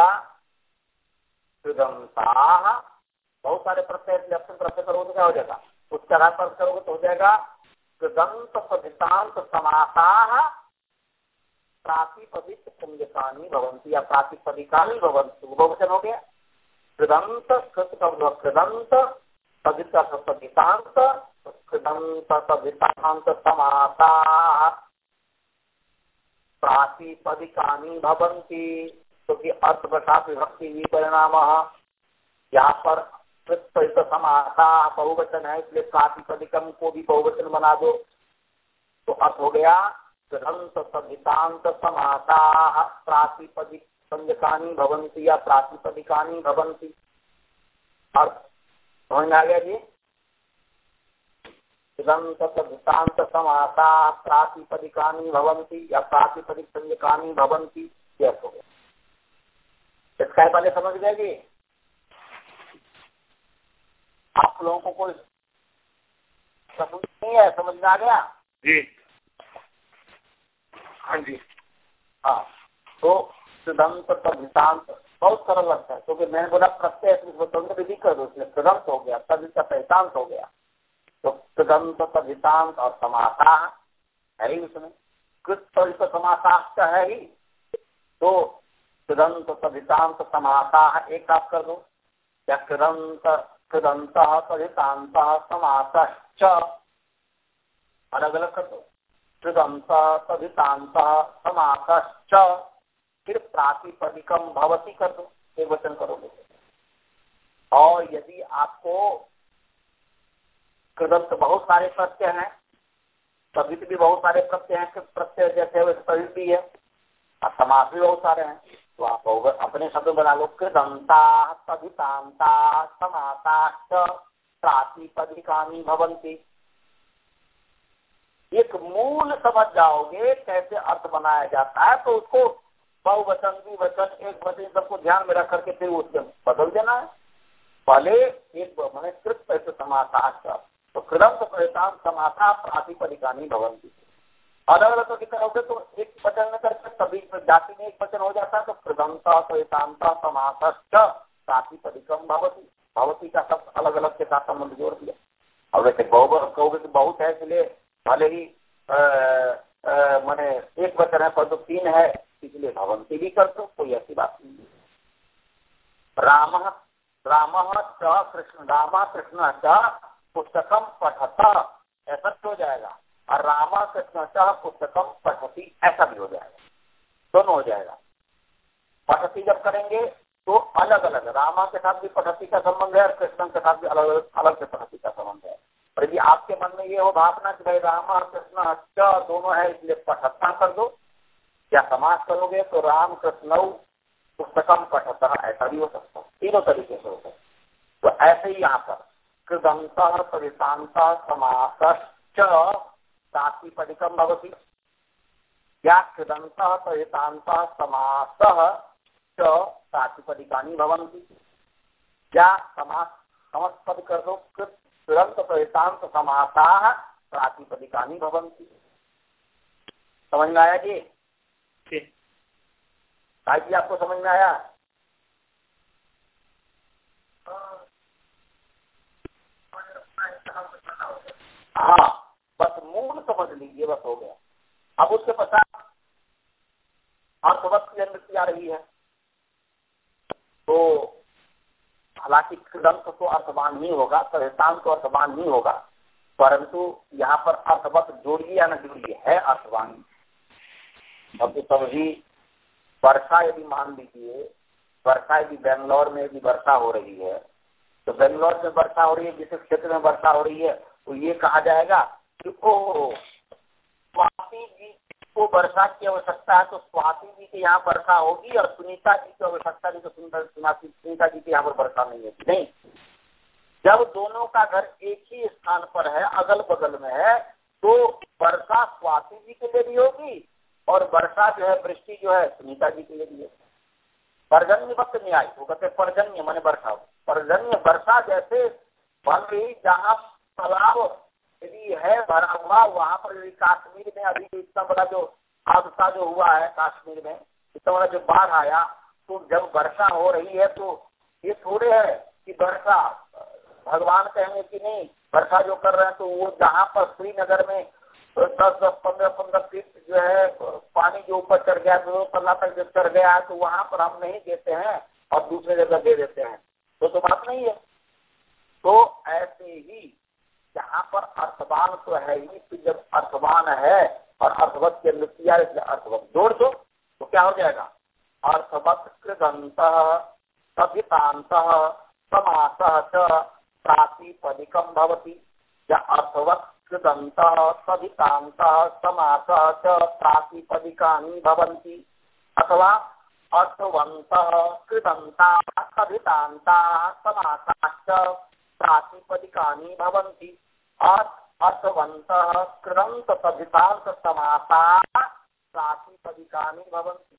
कृदंताः। बहुत सारे प्रत्यय अपने प्रत्यय करोगे क्या हो जाएगा? उच्चारण पर करोगे तो हो जाएगा कृदंत सभितांत समासाः प्रातिपदिक संज्ञकानि भवन्ति या प्रातिपदिकानि भवन्ति। बहुवचन हो गया। कृदंत कृत का कृदंत सभित का सभितांत कृदंत सभितांत समासाः प्रातिपदिकानि भवन्ति। क्योंकि अर्थवशा विभक्ति विपरिणाम यहाँ पर कृत सहित समासाः बहुवचन है, इसलिए प्रातिपदिकम को भी बहुवचन बना दो तो अर्थ हो गया कृदंत सभितांत समासाः प्रातिपदिक संज्ञकानि भवन्ति या प्रातिपदिकानि भवन्ति। अर्थ समझ में आ गया जी? कृदंत सभितांत समासाः प्रातिपदिकानि भवन्ति या प्रातिपदिक संज्ञकानि भवन्ति। यह हो गया। इसका पहले समझ गए जी? आप लोगों को कोई समझ नहीं है? समझ में आ गया जी? हाँ जी। हाँ, तो कृदंत सभितांत बहुत सरल लगता है क्योंकि मैंने बोला प्रत्यय स्वतंत्र विधि कर दो, इसलिए कृदंत हो गया, सभी का पैतांत हो गया। तो कृदंत सभितांत और समासाः है ही उसमें। कृत सहित समासाश्च है ही, तो कृदंत सभितांत समासाः एक आप कर दो या कृदंत कृदंतः सभितांतः समासश्च अलग अलग कर दो। कृदंतः सभितांतः समासश्च फिर प्रातिपदिकम भवति कर दो, एक वचन करोगे। और यदि आपको कृदंत बहुत सारे प्रत्यय हैं, सवित भी बहुत सारे प्रत्यय हैं, प्रत्यय जैसे वैसे सवित भी है, और समास भी बहुत सारे हैं। तो आप अपने शब्द बना लो, कृदंता सवितांता समासाश्च प्रातिपदिकानि भवन्ति। एक मूल समझ जाओगे कैसे अर्थ बनाया जाता है, तो उसको बहुवचन द्विवचन एक वचन सबको ध्यान में रख करके फिर उसमें बदल देना है। पहले एक मैंने कृत पैसे समासाश्च, तो कृदंत प्रयतान समासा प्रातिपदिकानि भवन्ति। अलग अलग करके करोगे तो एक वचन में करके सभी जाति में एक वचन हो जाता है, तो कृदंता प्रयतांता समासश्च प्रातिपदिकम भवति। भवती का शब्द अलग अलग के साथ संबंध जोड़ दिया। अब वैसे बहुवचन कहोगे तो बहुत है, इसलिए भले ही मैंने एक वचन है पर तो तीन है, इसलिए भवंती भी कर दो, कोई ऐसी बात नहीं। राम राम च कृष्ण राम कृष्ण च पुस्तकम पठत, ऐसा हो जाएगा, और राम कृष्ण च पुस्तकम पठती ऐसा भी हो जाएगा, दोनों हो जाएगा। पठती जब करेंगे तो अलग अलग रामा के साथ भी पठती का संबंध है और कृष्ण के साथ भी अलग अलग अलग से पठती का संबंध है। और यदि आपके मन में ये हो भावना कि भाई राम और कृष्ण दोनों है इसलिए पठत्ता कर दो, या समास करोगे तो राम कृष्ण पुस्तकम पठता ऐसा भी हो सकता है, तीनों तरीके से होता है। तो ऐसे ही यहाँ पर कृदंत परिशांत समासश्च प्रातिपदिकम भवति, या कृदंत परिशांत समासः च प्रातिपदिकानि भवन्ति, या समास समस्त पद कर दो, कृदंत परिशांत समासाः प्रातिपदिकानि भवन्ति। समझ में आया जी? भाई जी आपको समझ में आया? हाँ, बस मूल समझ लीजिए, बस हो गया। अब उसके पश्चात अर्थवत की अनुमति आ रही है, तो हालांकि कृदंत तो अर्थवान नहीं होगा, परिशांत तो अर्थवान नहीं होगा, परंतु यहाँ पर अर्थवत जोड़िए या न जोड़िए है अर्थवान। अब तो तभी वर्षा यदि मान लीजिए, वर्षा यदि बेंगलोर में यदि वर्षा हो रही है, तो बेंगलोर में वर्षा हो रही है, जिस क्षेत्र में वर्षा हो रही है, तो ये कहा जाएगा कि ओ स्वाति जी को वर्षा की आवश्यकता है, तो स्वाति जी के यहाँ वर्षा होगी, और सुनीता जी की आवश्यकता नहीं, तो सुनीता जी के यहाँ पर वर्षा नहीं होगी। नहीं, जब दोनों का घर एक ही स्थान पर है, अगल बगल में है, तो वर्षा स्वाति जी के लिए भी होगी और वर्षा जो है, वृष्टि जो है, सुनीता जी के लिए भी है। पर्जन्य वक्त न्याय, वो कहते पर्जन्य माने वर्षा, पर्जन्य वर्षा जैसे बन रही, जहाँ तालाब यदि है भरा हुआ, वहां पर यदि कश्मीर में अभी इतना बड़ा जो हादसा जो हुआ है कश्मीर में, इतना बड़ा जो बाढ़ आया, तो जब वर्षा हो रही है तो ये थोड़े है कि वर्षा भगवान कहेंगे कि नहीं, वर्षा जो कर रहे हैं, तो वो जहाँ पर श्रीनगर में दस दस पंद्रह पंद्रह फीट जो है पानी जो ऊपर चढ़ गया, दो पल्ला तक जब चढ़ गया है, तो वहां पर हम नहीं देते हैं और दूसरे जगह दे देते हैं, तो तो बात नहीं है। तो ऐसे ही यहाँ पर अर्थवान तो है ही, तो जब अर्थवान है और अर्थवत के अनुमति अर्थवत जोड़ दो तो क्या हो जाएगा, अर्थवत कृदंतः सभितांतः समासः च प्रातिपदिकम भवति, या अर्थवत कृदंतः सभितांतः समासः च प्रातिपदिकानि भवन्ति, अथवा अर्थवन्तः कृदन्ताः सभितांताः समासाश्च प्रातिपदिकानि भवन्ति, अर्थवन्तः कृदन्त सभितांत समासाः प्रातिपदिकानि भवन्ति।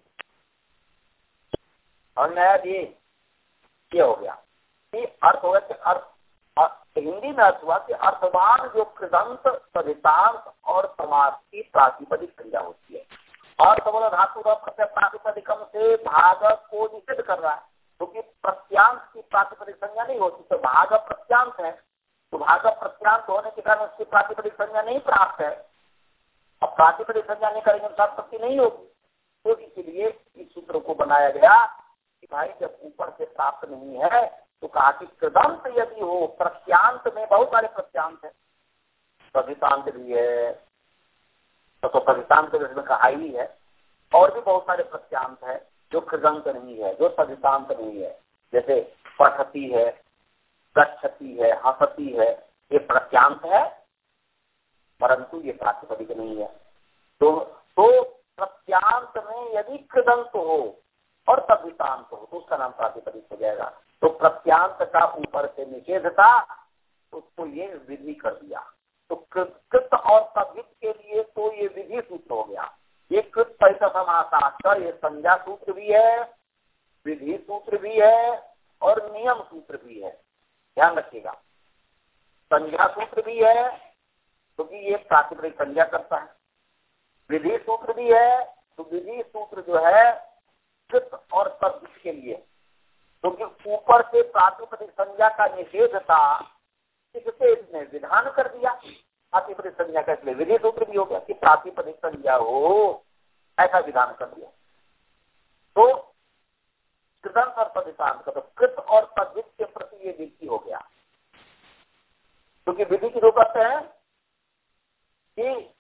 और नया जी ये हो गया कि अर्थ हो गया, अर्थ हिंदी में अर्थ हुआ कि अर्थवान जो कृदंत सदितांत और समास की प्रातिपदिक संज्ञा होती है, और सबल धातु प्रत्यय प्रातिपदिकम से भाग को निषेध कर रहा है, क्योंकि तो प्रत्यांश की प्रातिपदिक संज्ञा नहीं होती, तो भाग प्रत्यांश है, तो भाग प्रत्यांश होने के कारण उसकी प्रातिपदिक संज्ञा नहीं प्राप्त है। अब प्रातिपदिक संज्ञा नहीं करेंगे अनुसार प्रति नहीं होगी, तो इसलिए इस सूत्र को बनाया गया कि भाई जब ऊपर से प्राप्त नहीं है तो कहा कि कृदंत यदि हो, प्रत्यांत में बहुत सारे प्रत्यांत है, सदितांत भी है, तो सदितांत इसमें कहा ही है, और भी बहुत सारे प्रत्यांत है जो कृदंत नहीं है, जो सदितांत नहीं है, जैसे पठती है, गच्छति है, हंसती है, ये प्रत्यांत है परंतु ये प्रातिपदिक नहीं है। तो तो प्रत्यांत में यदि कृदंत हो और तद्धितांत हो तो उसका नाम प्रातिपदिक हो जाएगा। तो प्रत्यांत का ऊपर से निषेध था, उसको ये विधि कर दिया। तो कृत और तद्धित के लिए तो ये विधि सूत्र हो गया। ये कृत परित समासास्कर ये संज्ञा सूत्र भी है, विधि सूत्र भी है और नियम सूत्र भी है। ध्यान रखिएगा, संज्ञा सूत्र भी है क्योंकि तो ये प्रातिपदिक संज्ञा करता है, विधि सूत्र भी है तो विधि सूत्र जो है कृत और तद्धित के लिए, क्योंकि तो ऊपर से प्रातिपदिक संज्ञा का निषेध था, इससे इसने विधान कर दिया प्रातिपदिक संज्ञा का, इसलिए विधि सूत्र भी हो गया कि प्रातिपदिक संज्ञा हो, ऐसा विधान कर दिया। तो कृदंत और तद्धितांत का तो कृत और तद्धित के प्रति ये विधि हो गया, क्योंकि तो विधि की जरूरत है कि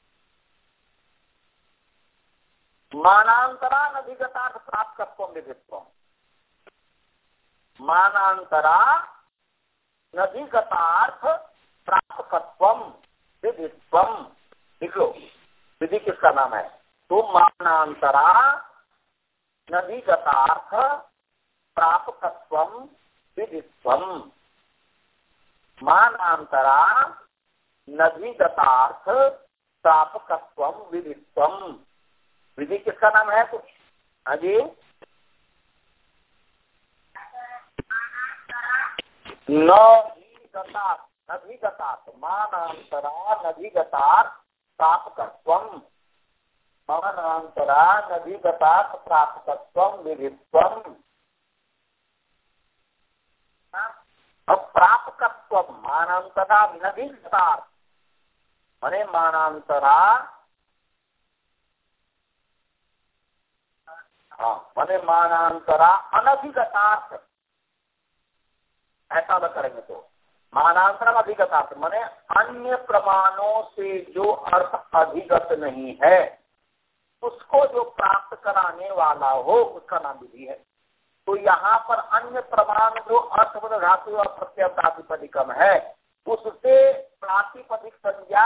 मानांतरा नधिगतार्थ प्राप्त कत्व विधित्व, मानांतरा नधिगतार्थ प्राप्त कत्व विधित्व। लिख लो, विधि किसका नाम है? तो मानांतरा नधिगतार्थ प्राप्त कत्व विधित्व, मानांतरा नधिगतार्थ प्राप्त कत्व विधित्व। विधि किसका नाम है? कुछ हाँ जी, नधिगतार्थ, नधिगतार्थ मानांतरा नधिगतार्थ प्रापकत्वम, मानांतरा नधिगतार्थ प्रापकत्वम विधित्वम। अब प्रापकत्वम मानांतरा नधिगतार्थ माने मानांतरा, हाँ माने मानांतरा अनधिगतार्थ, ऐसा अगर करेंगे तो मानांतरम अधिगतार्थ माने अन्य प्रमाणों से जो अर्थ अधिगत नहीं है उसको जो प्राप्त कराने वाला हो उसका नाम विधि है। तो यहाँ पर अन्य प्रमाण जो अर्थवद धातु और प्रत्यय प्रातिपदिकम है उससे प्रातिपदिक संज्ञा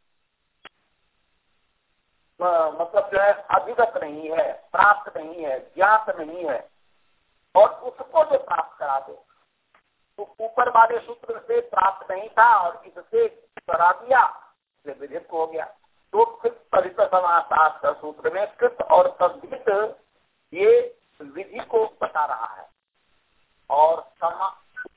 मतलब जो है अधिगत नहीं है, प्राप्त नहीं है, ज्ञात नहीं है, और उसको जो प्राप्त करा दे तो ऊपर वाले सूत्र से प्राप्त नहीं था और इससे करा दिया, इसलिए विधित हो गया। तो कृत परित समासास्कर सूत्र में कृत और तद्धित ये विधि को बता रहा है। और समा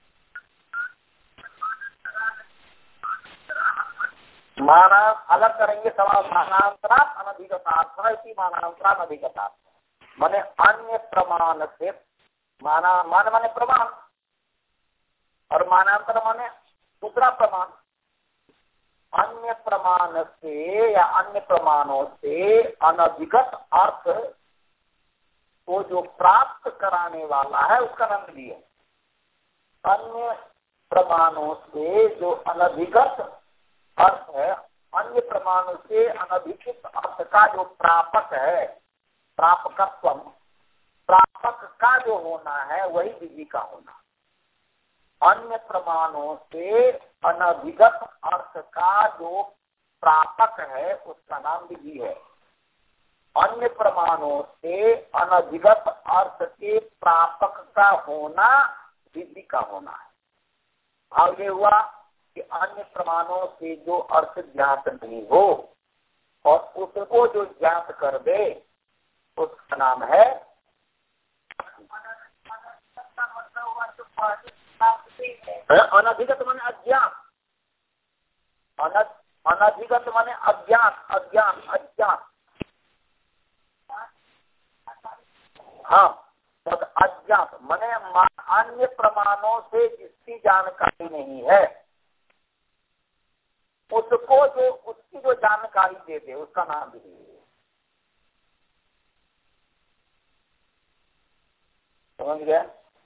माना अलग करेंगे, समा मानांतरा अनधिगतार्थ, मानांतरा अनधिगतार्थ माने अन्य प्रमाण से, माना मान माने प्रमाण और मानांतर माने दूसरा प्रमाण, अन्य प्रमाण से या अन्य प्रमाणों से अनधिगत अर्थ को जो प्राप्त कराने वाला है उसका नाम विधि है। अन्य प्रमाणों से जो अनधिगत अर्थ है, अन्य प्रमाणों से अनधिकृत अर्थ का जो प्रापक है, प्रापकत्व, प्रापक का जो होना है वही विधि का होना। अन्य प्रमाणों से अनधिगत अर्थ का जो प्रापक है उसका नाम विधि है। अन्य प्रमाणों से अनधिगत अर्थ के प्रापक का होना विधि का होना है। अब ये हुआ कि अन्य प्रमाणों से जो अर्थ ज्ञात नहीं हो और उसको जो ज्ञात कर दे उसका नाम है अनधिगत माने अज्ञात, अनधिगत माने अज्ञात, अज्ञान, अज्ञात। हाँ, तो अज्ञात माने अन्य प्रमाणों से जिसकी जानकारी नहीं है उसको जो उसकी जो जानकारी दे दे उसका नाम विधि है। समझ गया?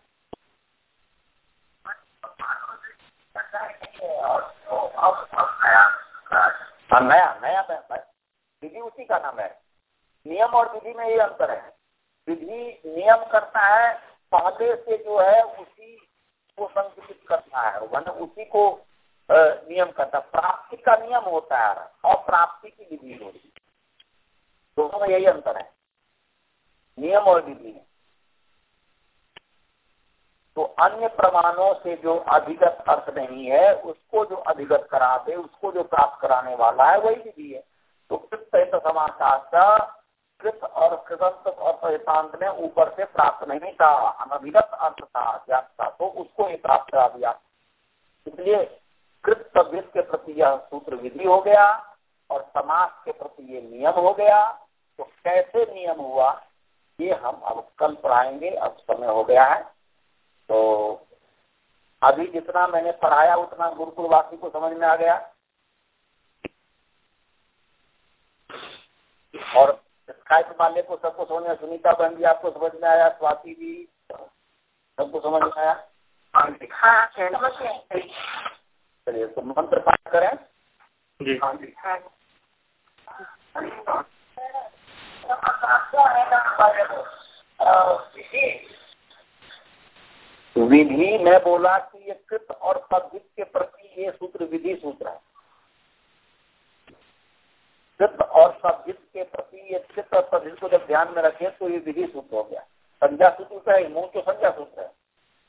हाँ, नया नया विधि उसी का नाम है। नियम और विधि में ये अंतर है। विधि नियम करता है, पहले से जो है उसी को संकुचित करता है, वरना उसी को नियम करता है। प्राप्ति का नियम होता है और प्राप्ति की विधि होती है, दोनों में यही अंतर है, नियम और विधि। तो अन्य प्रमाणों से जो अधिगत अर्थ नहीं है उसको जो अधिगत करा दे, उसको जो प्राप्त कराने वाला है वही विधि है। तो कृत समाचार कृत और कृतंत और परितांत ने ऊपर से प्राप्त नहीं था, अनभिगत अर्थ था, ज्ञात था, तो उसको ही प्राप्त करा दिया। इसलिए कृत शब्द के प्रति यह सूत्र विधि हो गया और समास के प्रति ये नियम हो गया। तो कैसे नियम हुआ ये हम अब कल पढ़ाएंगे, अब समय हो गया है। तो अभी जितना मैंने पढ़ाया उतना गुरुकुलवासी को समझ में आ गया, और स्काइप वाले को सबको समझ में, सुनीता बहन जी आपको समझ में आया, स्वाति जी सबको समझ में आया? हाँ समझ में। चलिए तो मंत्र पाठ करें जी। हाँ जी। विधि मैं बोला कि ये कृत और पद्धित के प्रति ये सूत्र विधि सूत्र है। कृत और पद्धित के प्रति ये कृत और पद्धित को जब ध्यान में रखें तो ये विधि सूत्र हो गया। संज्ञा सूत्र का है, मूल तो संज्ञा सूत्र है।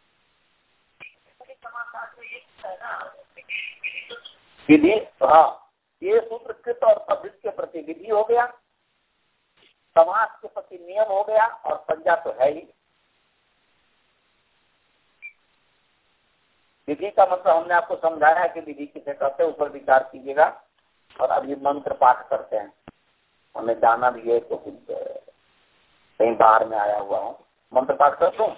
विधि, हाँ, ये सूत्र कृत और पद्धित के प्रति विधि हो गया, समास के प्रति नियम हो गया और संज्ञा तो है ही। विधि का मतलब हमने आपको समझाया है कि विधि किसे कहते हैं, उस पर विचार कीजिएगा। और अब ये मंत्र पाठ करते हैं, हमें जाना भी है तो कुछ कहीं बाहर में आया हुआ हूँ, मंत्र पाठ कर दूं।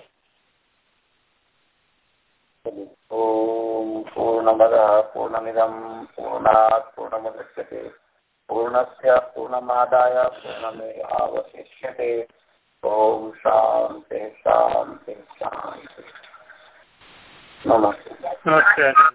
चलिए, ओम पूर्णमदः पूर्णमिदं पूर्णात् पूर्णमुदच्यते पूर्णस्य पूर्णमादाय पूर्णमेवावशिष्यते। ओम शांति शांति शांति। नमस्ते। नमस्ते।